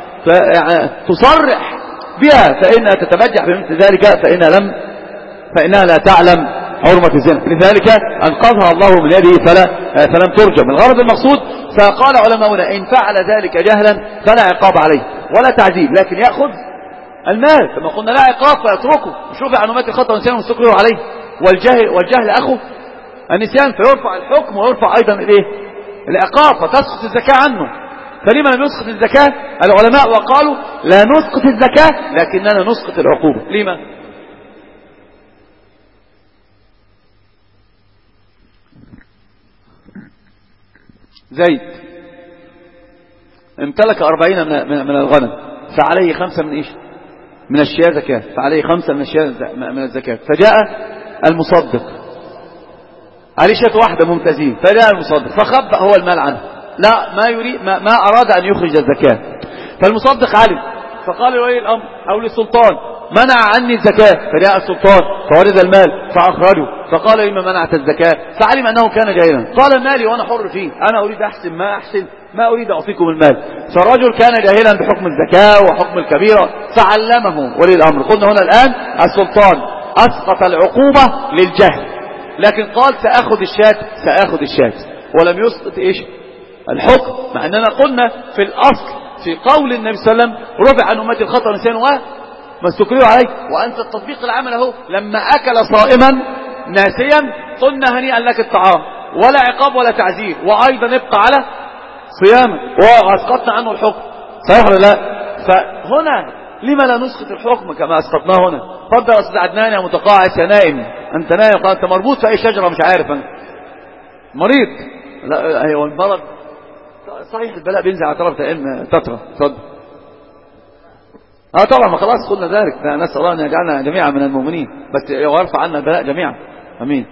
تصرح بها فإنها تتبجح بمثل ذلك فإنها لا تعلم حرمة الزنا، لذلك أنقذها الله من يده فلم ترجم. الغرض المقصود، فقال علماؤنا إن فعل ذلك جهلا فلا عقاب عليه ولا تعذيب، لكن يأخذ المال كما قلنا لا عقاب فيتركه، شوف عن مات الخطأ والنسيان واستقروا عليه، والجهل أخو النسيان، فيرفع الحكم ويرفع أيضا العقاب فتسقط الزكاة عنه. فلما لم يسقط الزكاة العلماء وقالوا لا نسقط الزكاة لكننا نسقط العقوبة. لما؟ زيد امتلك 40 من الغنم، فعليه 5 من من الشياه زكاة، فعليه 5 من الزكاة. فجاء المصدق عليه شاة واحدة ممتازين، فجاء المصدق فخبأ هو المال عنه، لا ما يريد ما أراد أن يخرج الزكاة. فالمصدق علم فقال لولي الأمر أو للسلطان منع عني الزكاة، فجاء السلطان فورد المال فأخرجه، فقال لما منعت الزكاة؟ فعلم أنه كان جاهلا، قال مالي وأنا حر فيه، أنا أريد أحسن ما أريد أعطيكم المال. فالرجل كان جاهلا بحكم الزكاة وحكم الكبيرة فعلمه ولي الأمر. قلنا هنا الآن السلطان أسقط العقوبة للجهل، لكن قال سأخذ الشاة ولم يسقط الحكم، مع أننا قلنا في الأصل في قول النبي صلى الله عليه وسلم رفع عن أمتي الخطأ والنسيان وما استكرهوا عليه، وأنت التطبيق العمل اهو لما أكل صائما ناسيا قلنا هنيئا لك الطعام ولا عقاب ولا تعذيب، وأيضا ابقى على صيامه وأسقطنا عنه الحكم، صحيح ولا لا؟ فهنا لما لا نسقط الحكم كما أسقطناه هنا؟ فضل أستاذ عدنان يا متقاعس يا نائم، أنت نائم، أنت مربوط في أي شجرة مش عارف، أنت مريض. لا هو المرض صحيح البلاء بينزل على طرف تترى صد طبعا ما خلاص قلنا ذلك، نسأل الله أن يجعلنا جميعا من المؤمنين، بس ويرفع عنا البلاء جميعا أمين.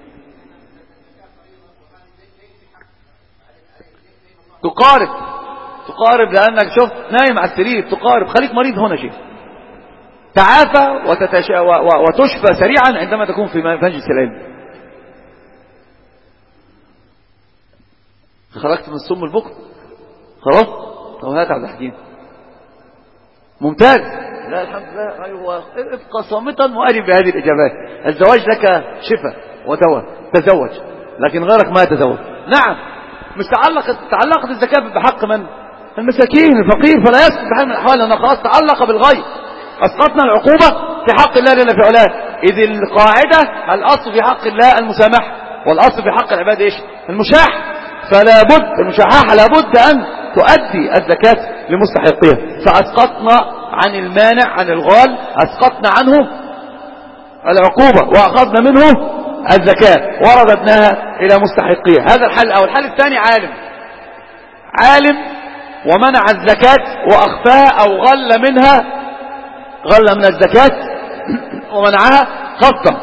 تقارب لأنك شفت نايم على السرير، تقارب، خليك مريض هنا شيء، تعافى وتشفى سريعا عندما تكون في مجلس العلم. خرجت من الصم البكر خلاص، طب هات عبد الحكيم ممتاز، لا الحمد لله، ايوه ابقى صامتا مؤجب بهذه الاجابات. الزواج لك شفاء تزوج، لكن غيرك ما يتزوج. نعم، مش تعلقت الزكاة بحق من؟ المساكين الفقير، فلا يسقط بحال من الأحوال، لأنه خلاص تعلق بالغير. أسقطنا العقوبة في حق الله جل في علاه، إذ القاعدة الأصل في حق الله المسامحة، والأصل في حق العباد إيش؟ المشاح. فلا بد المشاحة لابد أن تؤدي الزكاة لمستحقيها. فأسقطنا عن المانع عن الغال، أسقطنا عنه العقوبة وأخذنا منه الزكاة ورددناها إلى مستحقيها. هذا الحل. أو الحل الثاني، عالم ومنع الزكاة وأخفاها أو غل من الزكاة ومنعها قصدا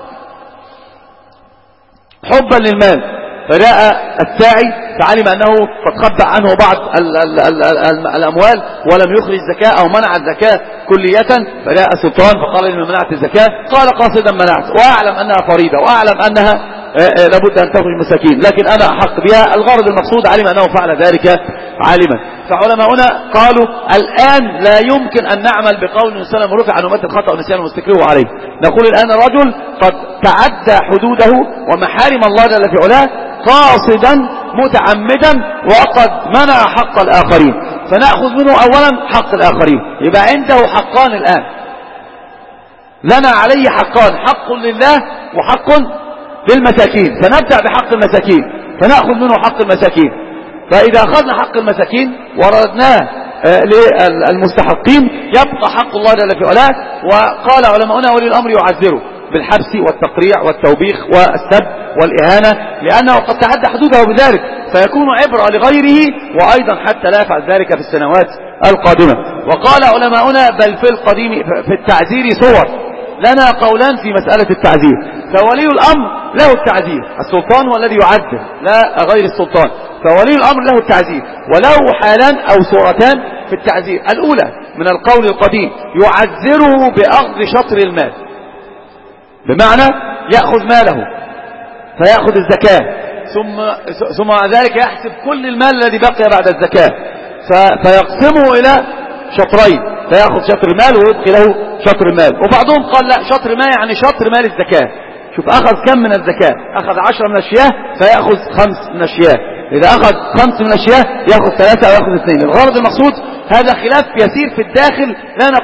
حبا للمال، فرأى الساعي فعلم أنه قد خبأ عنه بعض الأموال ولم يخرج الزكاة أو منع الزكاة كلية، فرأى سلطان فقال لمن منعت الزكاة؟ قال قاصدا منعت، وأعلم أنها فريضة وأعلم أنها لابد أن تخرج مساكين، لكن أنا أحق بها. الغرض المقصود علم أنه فعل ذلك عالما. فعلماؤنا قالوا الآن لا يمكن أن نعمل بقول النبي صلى الله عليه وسلم رفع عن أمة الخطأ والنسيان واستكرهوا عليه. نقول الآن رجل قد تعدى حدوده ومحارم الله جل في علاه قاصدا متعمدا وقد منع حق الآخرين، فنأخذ منه أولا حق الآخرين. يبقى عنده حقان الآن، لنا عليه حقان، حق لله وحق للمساكين. فنبدأ بحق المساكين، فنأخذ منه حق المساكين. فإذا أخذنا حق المساكين وردناه للمستحقين يبقى حق الله جل في علاه. وقال علماؤنا ولي الأمر يعذره بالحبس والتقريع والتوبيخ والسب والإهانة، لأنه قد تعدى حدوده بذلك، فيكون عبرة لغيره وأيضا حتى لا يفعل ذلك في السنوات القادمة. وقال علماؤنا بل في التعزير صور. لنا قولان في مسألة التعزير. فولي الأمر له التعزير، السلطان هو الذي يعذر لا غير السلطان، فولي الأمر له التعزير، وله حالان أو صورتان في التعزير. الأولى من القول القديم يعذره بأخذ شطر المال، بمعنى يأخذ ماله فيأخذ الزكاة ثم ذلك يحسب كل المال الذي بقي بعد الزكاة فيقسمه إلى شطرين، فيأخذ شطر المال ويبقي له شطر المال. وبعضهم قال لا، شطر ما يعني شطر مال الزكاة. شوف أخذ كم من الزكاة؟ أخذ 10 من الشياه فيأخذ 5 من الشياه، إذا أخذ 5 من الشياه يأخذ 3 أو يأخذ 2. الغرض المقصود هذا خلاف يسير في الداخل،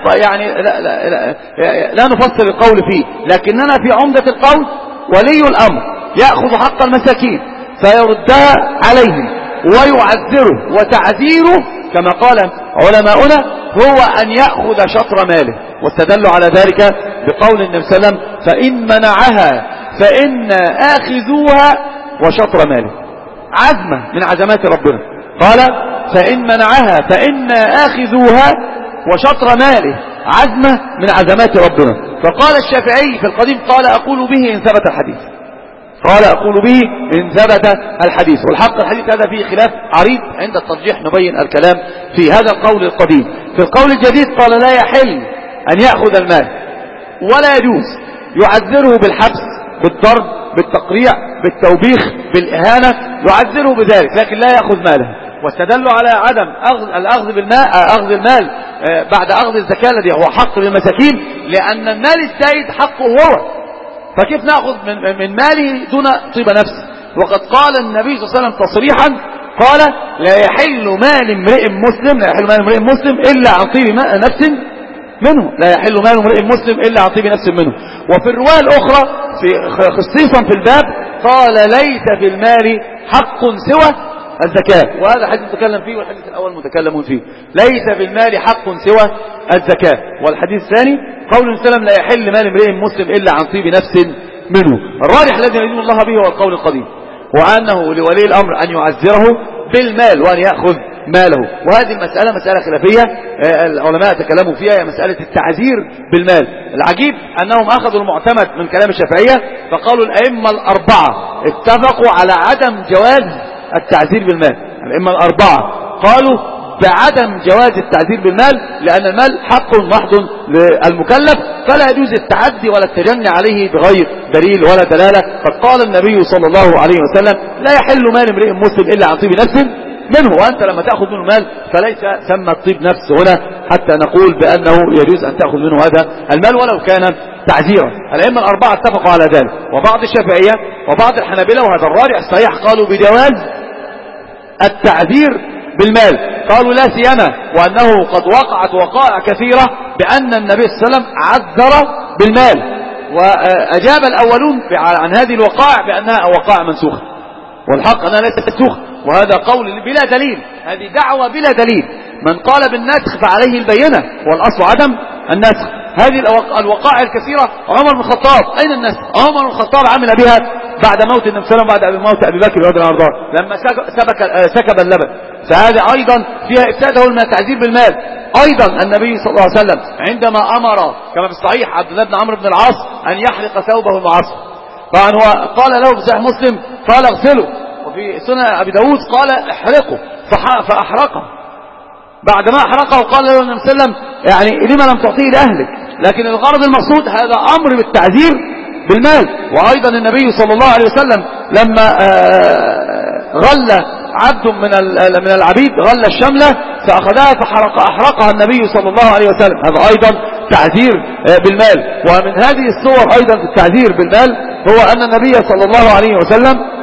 لا نفصل القول فيه، لكننا في عمدة القول ولي الأمر يأخذ حق المساكين فيردها عليهم ويعذره، وتعذيره كما قال علماؤنا هو أن يأخذ شطر ماله، واستدلوا على ذلك بقول النبي صلى الله عليه وسلم فإن منعها فإن آخذوها وشطر ماله، عزمة من عزمات ربنا. قال فإن منعها فإن آخذوها وشطر ماله، عزمة من عزمات ربنا. فقال الشافعي في القديم قال أقول به إن ثبت الحديث، قال أقول به إن ثبت الحديث. والحق الحديث هذا فيه خلاف عريض، عند الترجيح نبين الكلام في هذا القول القديم. في القول الجديد قال لا يحل أن يأخذ المال ولا يجوز، يعذره بالحبس بالضرب بالتقريع بالتوبيخ بالإهانة، يعذره بذلك لكن لا يأخذ ماله. واستدلوا على عدم أخذ المال بعد أخذ الزكاة الذي هو حق للمساكين، لأن المال الزايد حقه هو، فكيف نأخذ من ماله دون طيب نفس؟ وقد قال النبي صلى الله عليه وسلم تصريحا قال لا يحل مال امرئ مسلم إلا عن طيب نفس منه، لا يحل مال امرئ مسلم إلا عن طيب نفس منه. وفي الرواية الأخرى خصيصا في الباب قال ليس في المال حق سوى الزكاة، وهذا حديث متكلم فيه والحديث الأول متكلم فيه. ليس في المال حق سوى الزكاة. والحديث الثاني قول النبي صلى الله عليه وسلم لا يحل مال امرئ مسلم إلا عن طيب نفس منه. الراجح الذي يدين الله به هو القول القديم، وأنه لولي الأمر أن يعذره بالمال وأن يأخذ ماله. وهذه المسألة مسألة خلافية العلماء تكلموا فيها، هي مسألة التعذير بالمال. العجيب أنهم أخذوا المعتمد من كلام الشافعية، فقالوا الأئمة الأربعة اتفقوا على عدم جواز التعذير بالمال. الأئمة الأربعة قالوا بعدم جواز التعذير بالمال، لأن المال حق محض للمكلف فلا يجوز التعدي ولا التجني عليه بغير دليل ولا دلالة. قد قال النبي صلى الله عليه وسلم لا يحل مال امرئ مسلم إلا عن طيب نفس منه، وأنت لما تأخذ منه مال فليس ثم الطيب نفس هنا حتى نقول بأنه يجوز أن تأخذ منه هذا المال ولو كان تعزيرا. الأئمة الأربعة اتفقوا على ذلك، وبعض الشافعية وبعض الحنابلة، وهذا الراجح الصحيح، قالوا بجواز التعذير بالمال. قالوا لا سيما وأنه قد وقعت وقائع كثيرة بأن النبي صلى الله عليه وسلم عذر بالمال، وأجاب الأولون عن هذه الوقائع بأنها وقائع منسوخة، والحق أنها ليست منسوخة، وهذا قول بلا دليل، هذه دعوة بلا دليل. من قال بالنسخ فعليه البينة، والأصل عدم النسخ. هذه الوقائع الكثيرة، عمر بن الخطاب أين النسخ؟ عمر بن الخطاب عمل بها بعد موت النبي صلى الله عليه وسلم، بعد موت أبي بكر رضي الله عنه لما سكب اللبن، فهذا أيضا فيها إفساده من التعذير بالمال. أيضا النبي صلى الله عليه وسلم عندما أمر كما في الصحيح عبد الله بن عمرو بن العاص أن يحرق ثوبه المعصر، طبعا هو قال له في صحيح مسلم قال اغسله، وفي سنن أبي داود قال احرقه فأحرقه. بعد ما أحرقه قال له النبي صلى الله عليه وسلم يعني لما لم تعطيه لأهلك؟ لكن الغرض المقصود هذا أمر بالتعذير بالمال. وأيضا النبي صلى الله عليه وسلم لما غل عبد من العبيد غل الشملة فأخذها فأحرقها النبي صلى الله عليه وسلم، هذا أيضا تعذير بالمال. ومن هذه الصور أيضا في التعذير بالمال هو أن النبي صلى الله عليه وسلم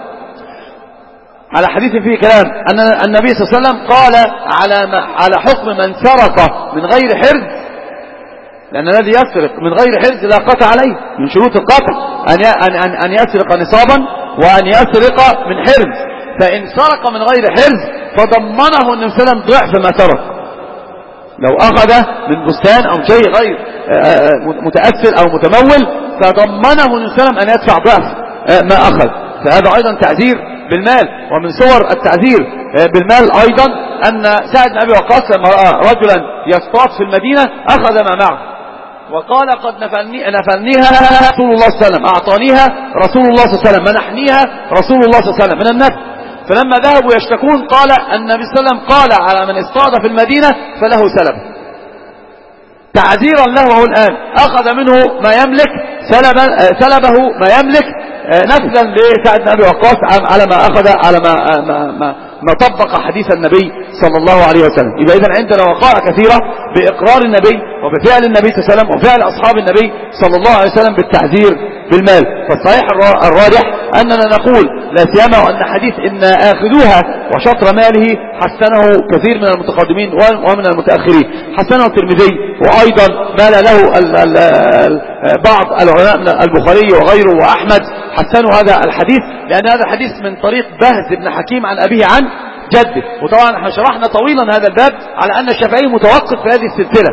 على حديث فيه كلام أن النبي صلى الله عليه وسلم قال على حكم من سرق من غير حرز، لأن الذي يسرق من غير حرز لا قطع عليه، من شروط القطع أن يسرق نصابا وأن يسرق من حرز، فإن سرق من غير حرز فضمنه النبي صلى الله عليه وسلم ضعف ما سرق. لو أخذ من بستان أو شيء غير متأثر أو متمول فضمنه النبي صلى الله عليه وسلم أن يدفع ضعف ما أخذ، فهذا أيضا تعذير بالمال. ومن صور التعذير بالمال أيضا أن سعد بن أبي وقاص لما رأى رجلا يصطاد في المدينة أخذ ما معه وقال قد نفلنيها رسول الله صلى الله عليه وسلم، أعطانيها رسول الله صلى الله عليه وسلم، منحنيها رسول الله صلى الله عليه وسلم من النفل. فلما ذهبوا يشتكون قال النبي صلى الله عليه وسلم قال على من اصطاد في المدينة فله سلب، تعذيرا له الآن أخذ منه ما يملك، سلبه ما يملك نفلا لسعد بن أبي وقاص على ما أخذ، على ما طبق حديث النبي صلى الله عليه وسلم. يبقى إذن عندنا وقائع كثيرة بإقرار النبي وبفعل النبي صلى الله عليه وسلم وفعل أصحاب النبي صلى الله عليه وسلم بالتعذير بالمال. فالصحيح الراجح أننا نقول لا سيما وأن حديث إن آخذوها وشطر ماله حسنه كثير من المتقدمين ومن المتأخرين، حسنه الترمذي، وأيضا مال له بعض العلماء من البخاري وغيره وأحمد حسنوا هذا الحديث، لأن هذا الحديث من طريق بهز بن حكيم عن أبيه عن جده. وطبعا احنا شرحنا طويلا هذا الباب على أن الشافعي متوقف في هذه السلسلة،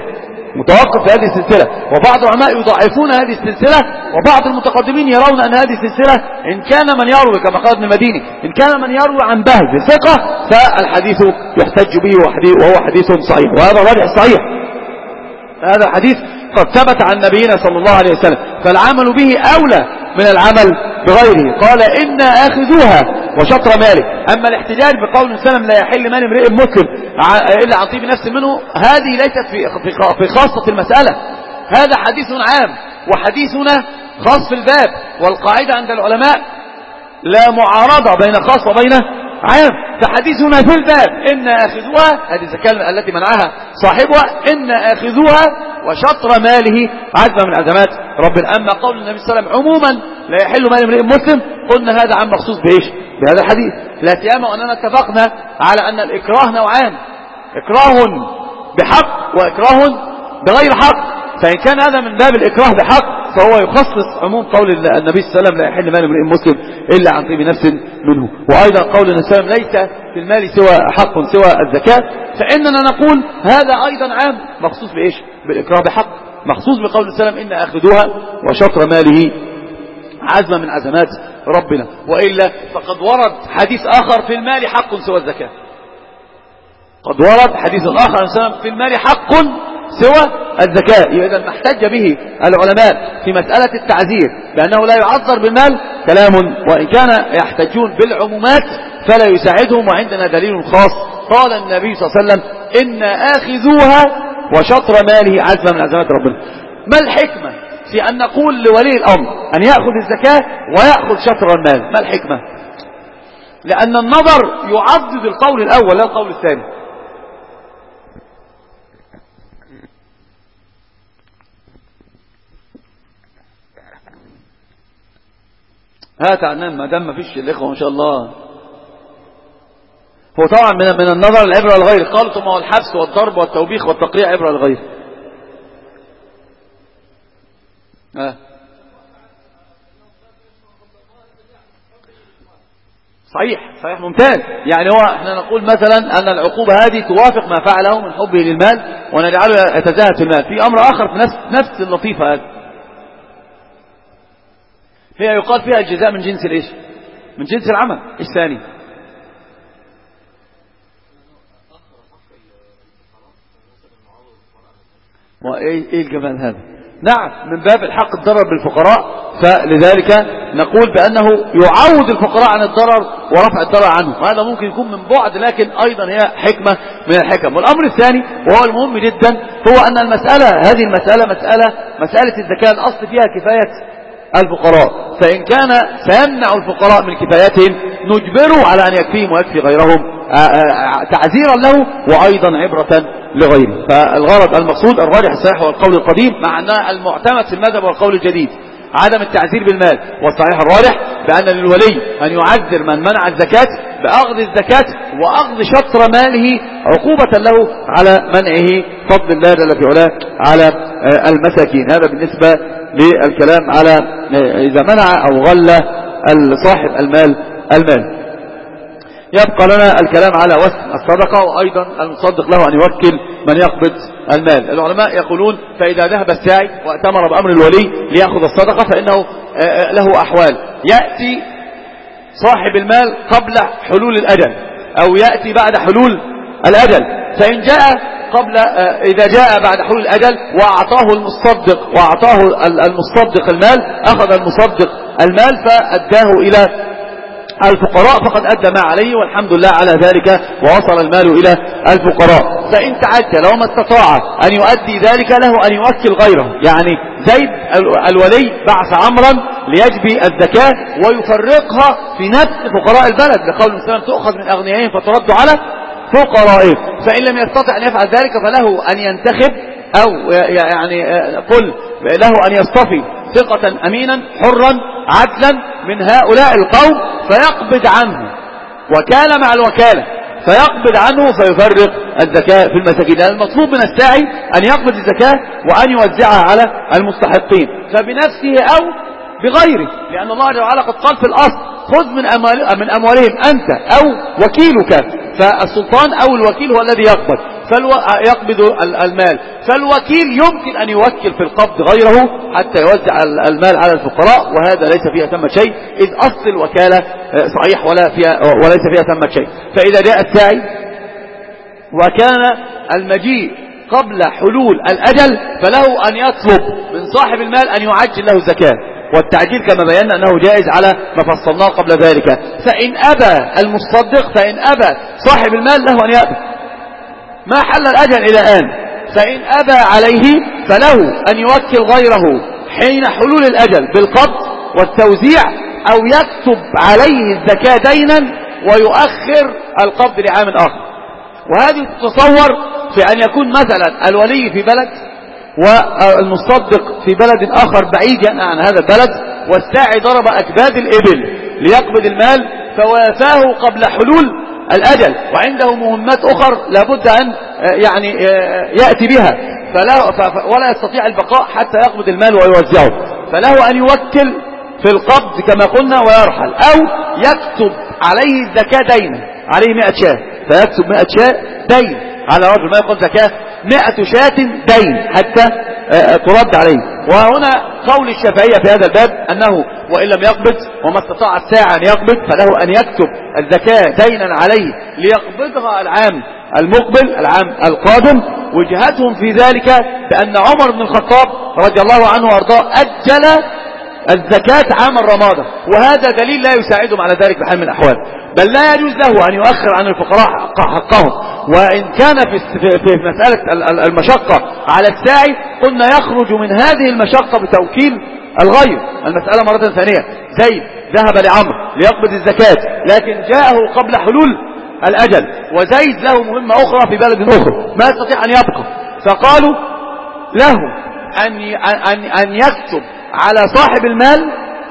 وبعض العلماء يضعفون هذه السلسلة، وبعض المتقدمين يرون أن هذه السلسلة إن كان من يروي كما قال ابن المديني إن كان من يروي عن بهز ثقة فالحديث يحتج به وهو حديث صحيح، وهذا راجح صحيح. هذا الحديث قد ثبت عن نبينا صلى الله عليه وسلم، فالعمل به أولى من العمل بغيره. قال إنا آخذوها وشطر مالك. أما الاحتجاج بقول سلم لا يحل مال امرئ مسلم إلا عن طيب نفس منه، هذه ليست في خاصة المسألة، هذا حديث عام وحديثنا خاص في الباب. والقاعدة عند العلماء لا معارضة بين خاص وبين عام، فحديثنا في الباب إن آخذوها، هذه الزكاة التي منعها صاحبها، إن آخذوها وشطر ماله عزم من عزمات ربنا. أما قول النبي صلى الله عليه وسلم عموما لا يحل مال امرئ مسلم، قلنا هذا عام مخصوص بإيش؟ بهذا الحديث. لا سيما وأننا اتفقنا على أن الإكراه نوعان، إكراه بحق وإكراه بغير حق، فإن كان هذا من باب الإكراه بحق فهو يخصص عموم قول النبي صلى الله عليه وسلم لا يحل مال امرئ مسلم إلا عن طيب نفس منه. وأيضا قول النبي صلى الله عليه وسلم ليس في المال سوى حق سوى الزكاة، فإننا نقول هذا أيضا عام مخصوص بإيش؟ بالإكراه بحق، مخصوص بقول النبي صلى الله عليه وسلم إن أخذوها وشطر ماله عزمة من عزمات ربنا. وإلا فقد ورد حديث آخر في المال حق سوى الزكاة، قد ورد حديث آخر في المال حق سوى الزكاة. إذا ما احتج به العلماء في مسألة التعزير بأنه لا يعذر بالمال كلام، وإن كان يحتجون بالعمومات فلا يساعدهم، وعندنا دليل خاص. قال النبي صلى الله عليه وسلم إن آخذوها وشطر ماله عزمة من عزمات ربنا. ما الحكمة في أن نقول لولي الأمر أن يأخذ الزكاة ويأخذ شطر المال؟ ما الحكمة؟ لأن النظر يعضد القول الأول لا القول الثاني. هات عنان ما دام ما فيش الإخوة ما شاء الله. هو طبعا من النظر العبرة للغير. قالوا ثم هو الحبس والضرب والتوبيخ والتقريع عبرة للغير. صحيح ممتاز. يعني هو احنا نقول مثلا أن العقوبة هذه توافق ما فعله من حبه للمال ونجعله يتزاهد في المال. في أمر آخر في نفس اللطيفة هذه، هي يقال فيها الجزاء من جنس الإيش؟ من جنس العمل. إيش ثاني؟ وإيه الجمال هذا؟ نعم، من باب الحق الضرر بالفقراء، فلذلك نقول بأنه يعوض الفقراء عن الضرر ورفع الضرر عنه، وهذا ممكن يكون من بعد لكن أيضا هي حكمة من الحكم. والأمر الثاني وهو المهم جدا هو أن هذه مسألة الزكاة الأصل فيها كفاية الفقراء، فإن كان سيمنع الفقراء من كفايتهم نجبره على أن يكفيهم ويكفي غيرهم تعزيرا له وأيضا عبرة لغيره. فالغرض المقصود الراجح الصحيح والقول القديم، مع أنها المعتمد في المذهب والقول الجديد عدم التعزير بالمال، والصحيح الراجح بأن للولي أن يعذر من منع الزكاة بأخذ الزكاة وأخذ شطر ماله عقوبة له على منعه فضل الله جل في علاه على المساكين. هذا بالنسبة للكلام على إذا منع أو غلى صاحب المال. يبقى لنا الكلام على وزن الصدقة، وأيضا المصدق له أن يوكل من يقبض المال. العلماء يقولون فإذا ذهب الساعي وأتمر بأمر الولي ليأخذ الصدقة فإنه له أحوال: يأتي صاحب المال قبل حلول الأجل أو يأتي بعد حلول الأجل. فإن جاء إذا جاء بعد حلول الأجل وأعطاه المصدق المال، أخذ المصدق المال فأداه إلى الفقراء فقد أدى ما عليه والحمد لله على ذلك ووصل المال إلى الفقراء. فإن تعجل وما استطاع أن يؤدي ذلك له أن يوكل غيره. يعني زيد الولي بعث عمرا ليجبي الزكاة ويفرقها في نفس فقراء البلد، لقول المسلم تؤخذ من أغنيائهم فترد على فقرائهم. فإن لم يستطع أن يفعل ذلك فله أن ينتخب أو يعني قل له أن يصطفي ثقة أمينا حرا عدلا من هؤلاء القوم فيقبض عنه وكالة مع الوكالة، فيقبض عنه فيفرق الزكاة في المساكين. لأن المطلوب من الساعي أن يقبض الزكاة وأن يوزعها على المستحقين فبنفسه أو بغيره، لأن الله جل وعلا قد قال في الأصل: خذ من أموالهم أنت أو وكيلك. فالسلطان أو الوكيل هو الذي يقبض المال، فالوكيل يمكن أن يوكل في القبض غيره حتى يوزع المال على الفقراء، وهذا ليس فيها ثمة شيء، إذ أصل الوكالة صحيح وليس فيها ثمة شيء. فإذا جاء الساعي وكان المجيء قبل حلول الأجل فله أن يطلب من صاحب المال أن يعجل له الزكاة، والتعجيل كما بينا أنه جائز على ما فصلناه قبل ذلك. فإن أبى المصدق، فإن أبى صاحب المال له أن يأبى ما حل الأجل إلى الآن. فإن أبى عليه فله أن يوكل غيره حين حلول الأجل بالقبض والتوزيع، أو يكتب عليه الزكاة دينا ويؤخر القبض لعام آخر. وهذه تتصور في أن يكون مثلا الولي في بلد والمصدق في بلد آخر بعيدا عن هذا البلد، والساعي ضرب أكباد الإبل ليقبض المال فوافاه قبل حلول الأجل وعنده مهمات أخرى لابد أن يعني يأتي بها ولا يستطيع البقاء حتى يقبض المال ويوزعه، فله أن يوكل في القبض كما قلنا ويرحل، أو يكتب عليه الزكاة دينا، عليه 100 شاة فيكتب 100 شاة دين على رجل، ما يقول زكاة 100 شاة دين حتى ترد عليه. وهنا قول الشافعية في هذا الباب أنه وإن لم يقبض وما استطاع الساعة أن يقبض فله أن يكتب الزكاة دينا عليه ليقبضها العام المقبل العام القادم. وجهتهم في ذلك بأن عمر بن الخطاب رضي الله عنه وارضاه أجل الزكاة عام الرمادة، وهذا دليل لا يساعدهم على ذلك بحال من الأحوال، بل لا يجوز له أن يؤخر عن الفقراء حقهم. وإن كان في مسألة المشقة على الساعي قلنا يخرج من هذه المشقة بتوكيل الغير. المسألة مرة ثانية: زيد ذهب لعمر ليقبض الزكاة لكن جاءه قبل حلول الأجل، وزيد له مهمة أخرى في بلد أخرى ما يستطيع أن يبقى، فقالوا له أن يكتب على صاحب المال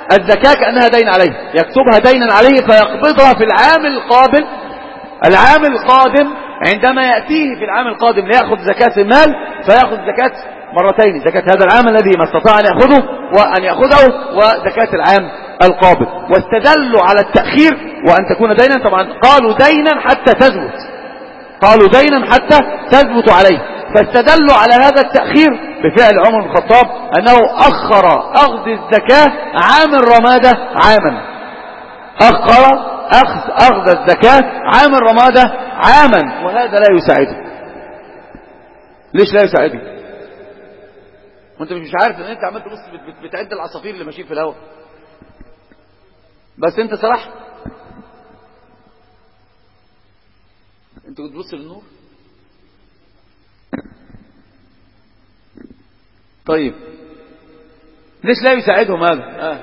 الزكاة كأنها دين عليه، يكتبها دينا عليه فيقبضها في العام القابل. العام القادم عندما يأتيه في العام القادم ليأخذ زكاة المال فيأخذ زكاة مرتين، زكاة هذا العام الذي ما استطاع أن يأخذه وزكاة العام القابل. واستدلوا على التأخير وأن تكون دينا، طبعا قالوا دينا حتى تثبت، قالوا دينا حتى تثبت عليه، فاستدلوا على هذا التأخير بفعل عمر بن الخطاب أنه أخر أخذ الزكاة عام الرمادة عاما، أخر أخذ الزكاة عام الرمادة عاما، وهذا لا يساعده. ليش لا يساعده؟ وانت مش عارف ان انت عمال تبص بتعد العصافير اللي ماشيين في الهواء، بس انت سرحت، انت كنت بتبص للنور. طيب ليش لا يساعدهم هذا؟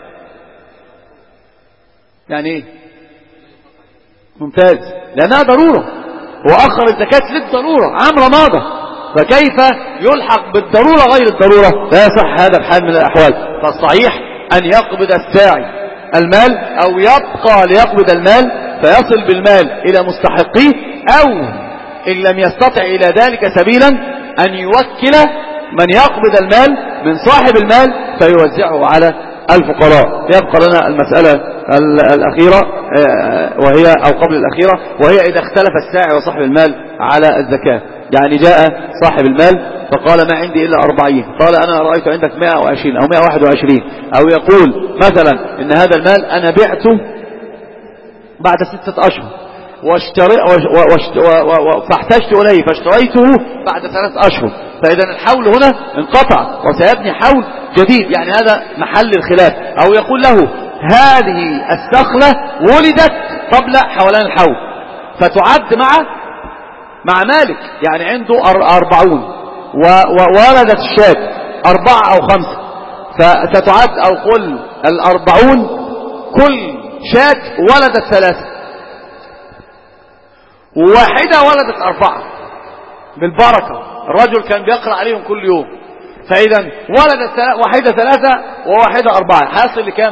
يعني ايه؟ ممتاز، لانها ضرورة، واخر الزكاة للضرورة عام رمادة، فكيف يلحق بالضرورة غير الضرورة؟ لا يصح هذا بحال من الاحوال. فالصحيح ان يقبض الساعي المال او يبقى ليقبض المال فيصل بالمال الى مستحقيه، او ان لم يستطع الى ذلك سبيلا ان يوكل من يقبض المال من صاحب المال فيوزعه على الفقراء. يبقى لنا المسألة الأخيرة وهي أو قبل الأخيرة، وهي إذا اختلف الساعي وصاحب المال على الزكاة. يعني جاء صاحب المال فقال ما عندي إلا 40، قال أنا رأيت عندك 120 أو 121، أو يقول مثلا إن هذا المال أنا بعته بعد 6 أشهر فاحتجت إليه فاشتريته بعد 3 أشهر، فإذا الحول هنا انقطع وسيبني حول جديد، يعني هذا محل الخلاف. أو يقول له هذه السخلة ولدت قبل حولان الحول فتعد مع مالك، يعني عنده 40 وولدت الشاة 4 أو 5 فستعد، أو قل 40 كل شاة ولدت 3 وواحدة ولدت 4 بالبركة، الرجل كان بيقرأ عليهم كل يوم، فإذا ولدت واحدة 3 وواحدة 4 حاصل لكام؟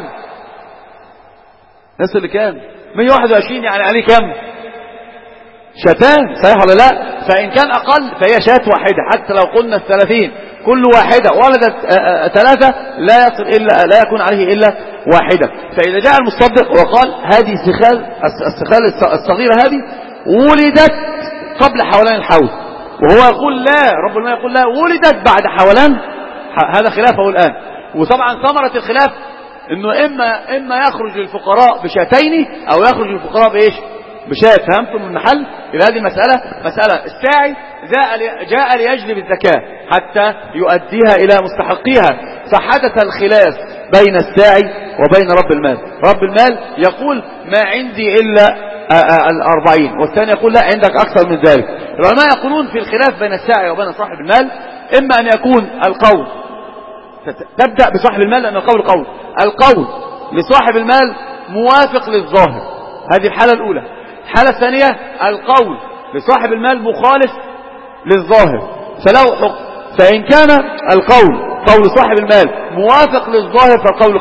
يصل لكام؟ 121، يعني عليه كام؟ شاتان، صحيح ولا لا؟ فإن كان أقل فهي شاة واحدة، حتى لو قلنا 30 كل واحدة ولدت 3 لا يصل إلا، لا يكون عليه إلا واحدة. فإذا جاء المصدق وقال هذه السخال الصغيرة هذه ولدت قبل حولان الحول، وهو يقول لا، رب المال يقول لا ولدت بعد حولان، هذا خلافه الآن. وطبعا ثمرة الخلاف انه اما يخرج للفقراء بشاتين او يخرج للفقراء بايش؟ بشاة. فهمتم المحل؟ إلى هذه المسألة مسألة الساعي جاء ليجلب الزكاة حتى يؤديها إلى مستحقيها، فحدث الخلاف بين الساعي وبين رب المال. رب المال يقول ما عندي إلا 40، والثاني يقول لا عندك أكثر من ذلك. العلماء يقولون في الخلاف بين الساعي وبين صاحب المال إما أن يكون القول، تبدأ بصاحب المال لأن القول لصاحب المال موافق للظاهر، هذه الحالة الأولى. الحالة الثانية القول لصاحب المال مخالف للظاهر فله حكم. فإن كان قول صاحب المال موافق للظاهر فالقول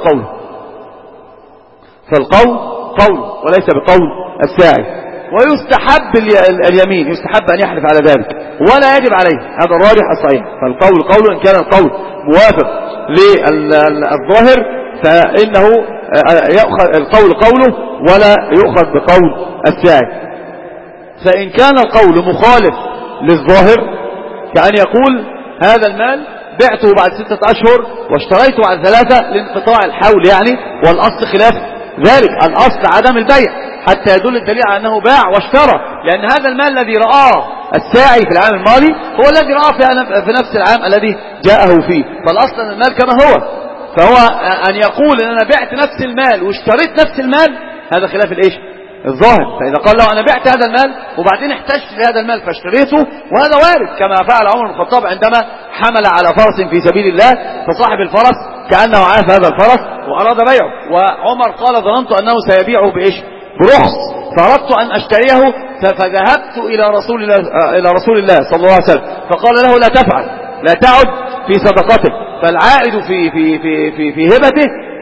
قول وليس بقول الساعي. ويستحب اليمين، يستحب أن يحلف على ذلك ولا يجب عليه، هذا الراجح الصحيح. فالقول قول، إن كان القول موافق للظاهر فإنه يأخذ القول قوله ولا يؤخذ بقول الساعي. فإن كان القول مخالف للظاهر كأن يقول هذا المال بعته بعد 6 أشهر واشتريته بعد 3 لانقطاع الحول يعني، والأصل خلاف ذلك، الأصل عدم البيع حتى يدل الدليل على أنه باع واشترى، لأن هذا المال الذي رآه الساعي في العام الماضي هو الذي رآه في نفس العام الذي جاءه فيه، فالأصل أن المال كما هو. فهو أن يقول أن أنا بعت نفس المال واشتريت نفس المال، هذا خلاف الإيش؟ الظاهر. فإذا قال له أنا بعت هذا المال وبعدين احتجت لهذا المال فاشتريته، وهذا وارد كما فعل عمر بن الخطاب عندما حمل على فرس في سبيل الله، فصاحب الفرس كأنه عاف هذا الفرس وأراد بيعه، وعمر قال ظننت أنه سيبيعه بإيش؟ برخص، فأردت أن أشتريه فذهبت إلى رسول الله صلى الله عليه وسلم فقال له لا تفعل، لا تعد في صدقتك، فالعائد في هبته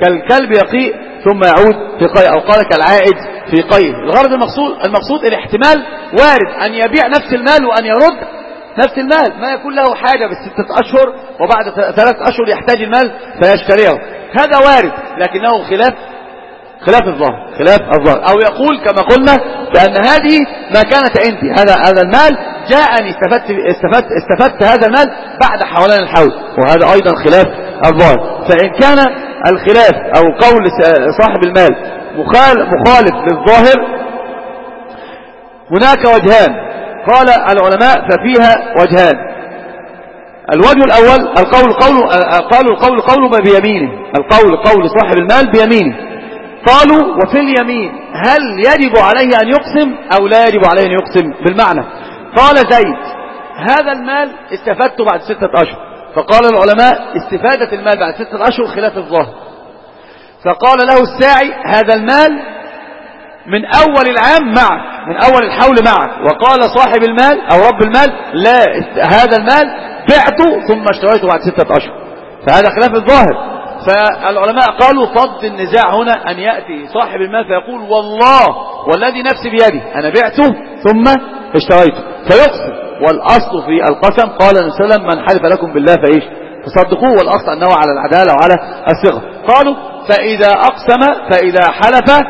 كالكلب يقيء ثم يعود في قيء، أو قال كالعائد في قيء. الغرض المقصود الاحتمال وارد أن يبيع نفس المال وأن يرد نفس المال، ما يكون له حاجة ب6 أشهر وبعد 3 أشهر يحتاج المال فيشتريه، هذا وارد، لكنه خلاف الظاهر. أو يقول كما قلنا بأن هذه ما كانت عندي، هذا المال جاءني استفدت هذا المال بعد حولان الحول، وهذا أيضا خلاف الظاهر. فإن كان الخلاف أو قول صاحب المال مخالف للظاهر هناك وجهان، قال العلماء ففيها وجهان. الوجه الأول القول بيمينه، القول صاحب المال بيمينه. قالوا وفي اليمين هل يجب عليه أن يقسم أو لا يجب عليه أن يقسم؟ بالمعنى قال زيد هذا المال استفدته بعد 6 أشهر، فقال العلماء استفادة المال بعد 6 أشهر خلاف الظاهر، فقال له الساعي هذا المال من أول العام معك، من أول الحول معك، وقال صاحب المال أو رب المال لا، هذا المال بعته ثم اشتريته بعد 6 أشهر، فهذا خلاف الظاهر. فالعلماء قالوا صد النزاع هنا أن يأتي صاحب المال فيقول والله والذي نفسي بيدي أنا بعته ثم اشتريته فيقسم، والأصل في القسم قال النبي صلى الله عليه وسلم من حلف لكم بالله فإيش فصدقوه، والأصل أنه على العدالة وعلى الصغر. قالوا فإذا أقسم فإذا حلف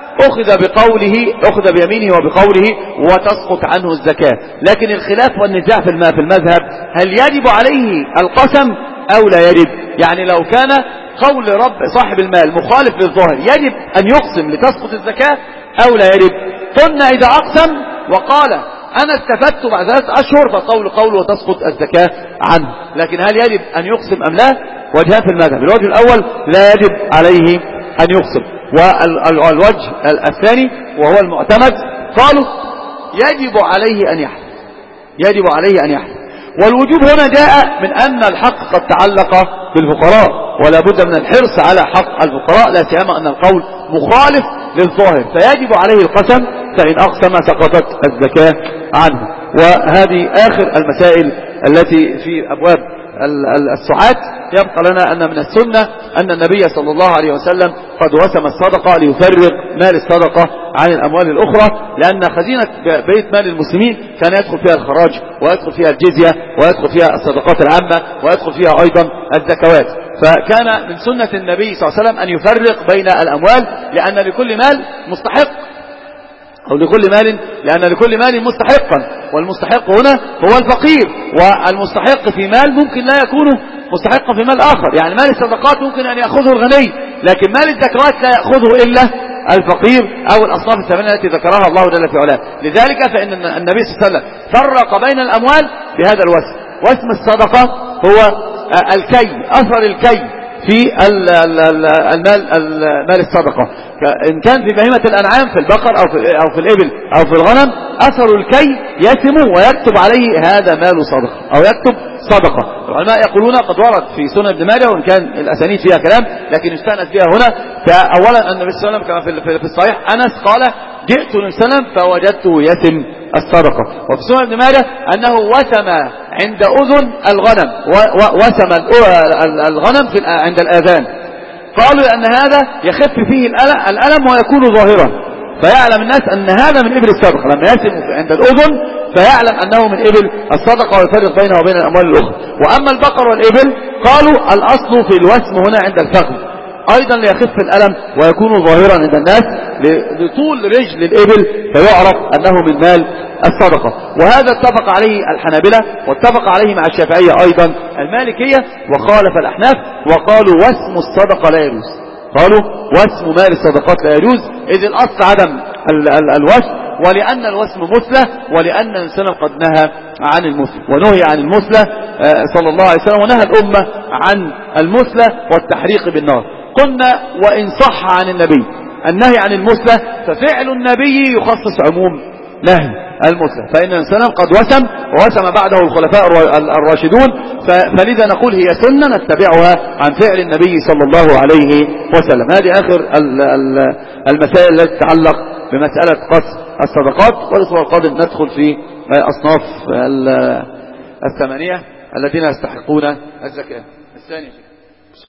أخذ بيمينه وبقوله وتسقط عنه الزكاة. لكن الخلاف والنزاع في المذهب هل يجب عليه القسم أو لا يجب؟ يعني لو كان قول رب صاحب المال مخالف للظاهر يجب أن يقسم لتسقط الزكاة أو لا يجب؟ قلنا إذا أقسم وقال أنا استفدت بعد 3 أشهر فقول وتسقط الزكاة عنه. لكن هل يجب أن يقسم أم لا؟ وجهان في المذهب، الوجه الأول لا يجب عليه أن يقسم، والوجه الثاني وهو المعتمد قالوا يجب عليه أن يحلف. والوجوب هنا جاء من أن الحق قد تعلق بالفقراء، ولا بد من الحرص على حق الفقراء، لا سيما أن القول مخالف للظاهر، فيجب عليه القسم، فإن أقسم سقطت الزكاة عنه. وهذه آخر المسائل التي في أبواب السعات. يبقى لنا أن من السنة أن النبي صلى الله عليه وسلم قد وسم الصدقة ليفرق مال الصدقة عن الأموال الأخرى، لأن خزينة بيت مال المسلمين كان يدخل فيها الخراج ويدخل فيها الجزية ويدخل فيها الصدقات العامة ويدخل فيها أيضا الزكوات، فكان من سنة النبي صلى الله عليه وسلم أن يفرق بين الأموال، لأن لكل مال مستحق لأن لكل مال مستحقا، والمستحق هنا هو الفقير، والمستحق في مال ممكن لا يكون مستحقا في مال آخر. يعني مال الصدقات ممكن أن يأخذه الغني، لكن مال الزكوات لا يأخذه إلا الفقير أو الأصناف الثمانية التي ذكرها الله جل في علاه. لذلك فإن النبي صلى الله عليه وسلم فرق بين الأموال بهذا الوسم. واسم الصدقة هو الكي، أثر الكي في المال الصدقة، إن كان في بهيمة الأنعام في البقر أو في الإبل أو في الغنم، أثر الكي يسم ويكتب عليه هذا مال صدقة أو يكتب صدقة. العلماء يقولون قد ورد في سنن ابن ماجه وإن كان الأسانيد فيها كلام لكن يستأنس فيها هنا. فأولا النبي صلى الله عليه وسلم كما في الصحيح أنس قال جئت النبي صلى الله عليه وسلم فوجدته يسم الصدقة. وفي سنن ابن ماجه أنه وسم عند أذن الغنم، وسم الغنم عند الآذان، قالوا لأن هذا يخف فيه الألم ويكون ظاهرا، فيعلم الناس أن هذا من إبل الصدقة، لما يسم عند الأذن فيعلم أنه من إبل الصدقة ويفرق بينه وبين الأموال الأخرى. وأما البقر والإبل قالوا الأصل في الوسم هنا عند الفخذ أيضا ليخف الألم ويكون ظاهرا عند الناس لطول رجل الإبل، فيعرف أنه من مال الصدقة. وهذا اتفق عليه الحنابلة واتفق عليه مع الشافعية أيضا المالكية، وخالف الأحناف وقالوا وسم الصدقة لا يجوز، قالوا وسم مال الصدقات لا يجوز، إذ الأصل عدم الوسم، ولأن الوسم مثلة، ولأن الإنسان قد نهى عن المثلة ونهي عن المثلة صلى الله عليه وسلم، ونهى الأمة عن المثلة والتحريق بالنار. قلنا وإن صح عن النبي النهي عن المثلة ففعل النبي يخصص عموم نهي المثلة، فإن الإنسان قد وسم بعده الخلفاء الراشدون، فلذا نقول هي سنة نتبعها عن فعل النبي صلى الله عليه وسلم. هذه آخر المسائل التي تتعلق بمسألة قسم الصدقات. والأسبوع القادم ندخل في أصناف الثمانية الذين يستحقون الزكاة. الثاني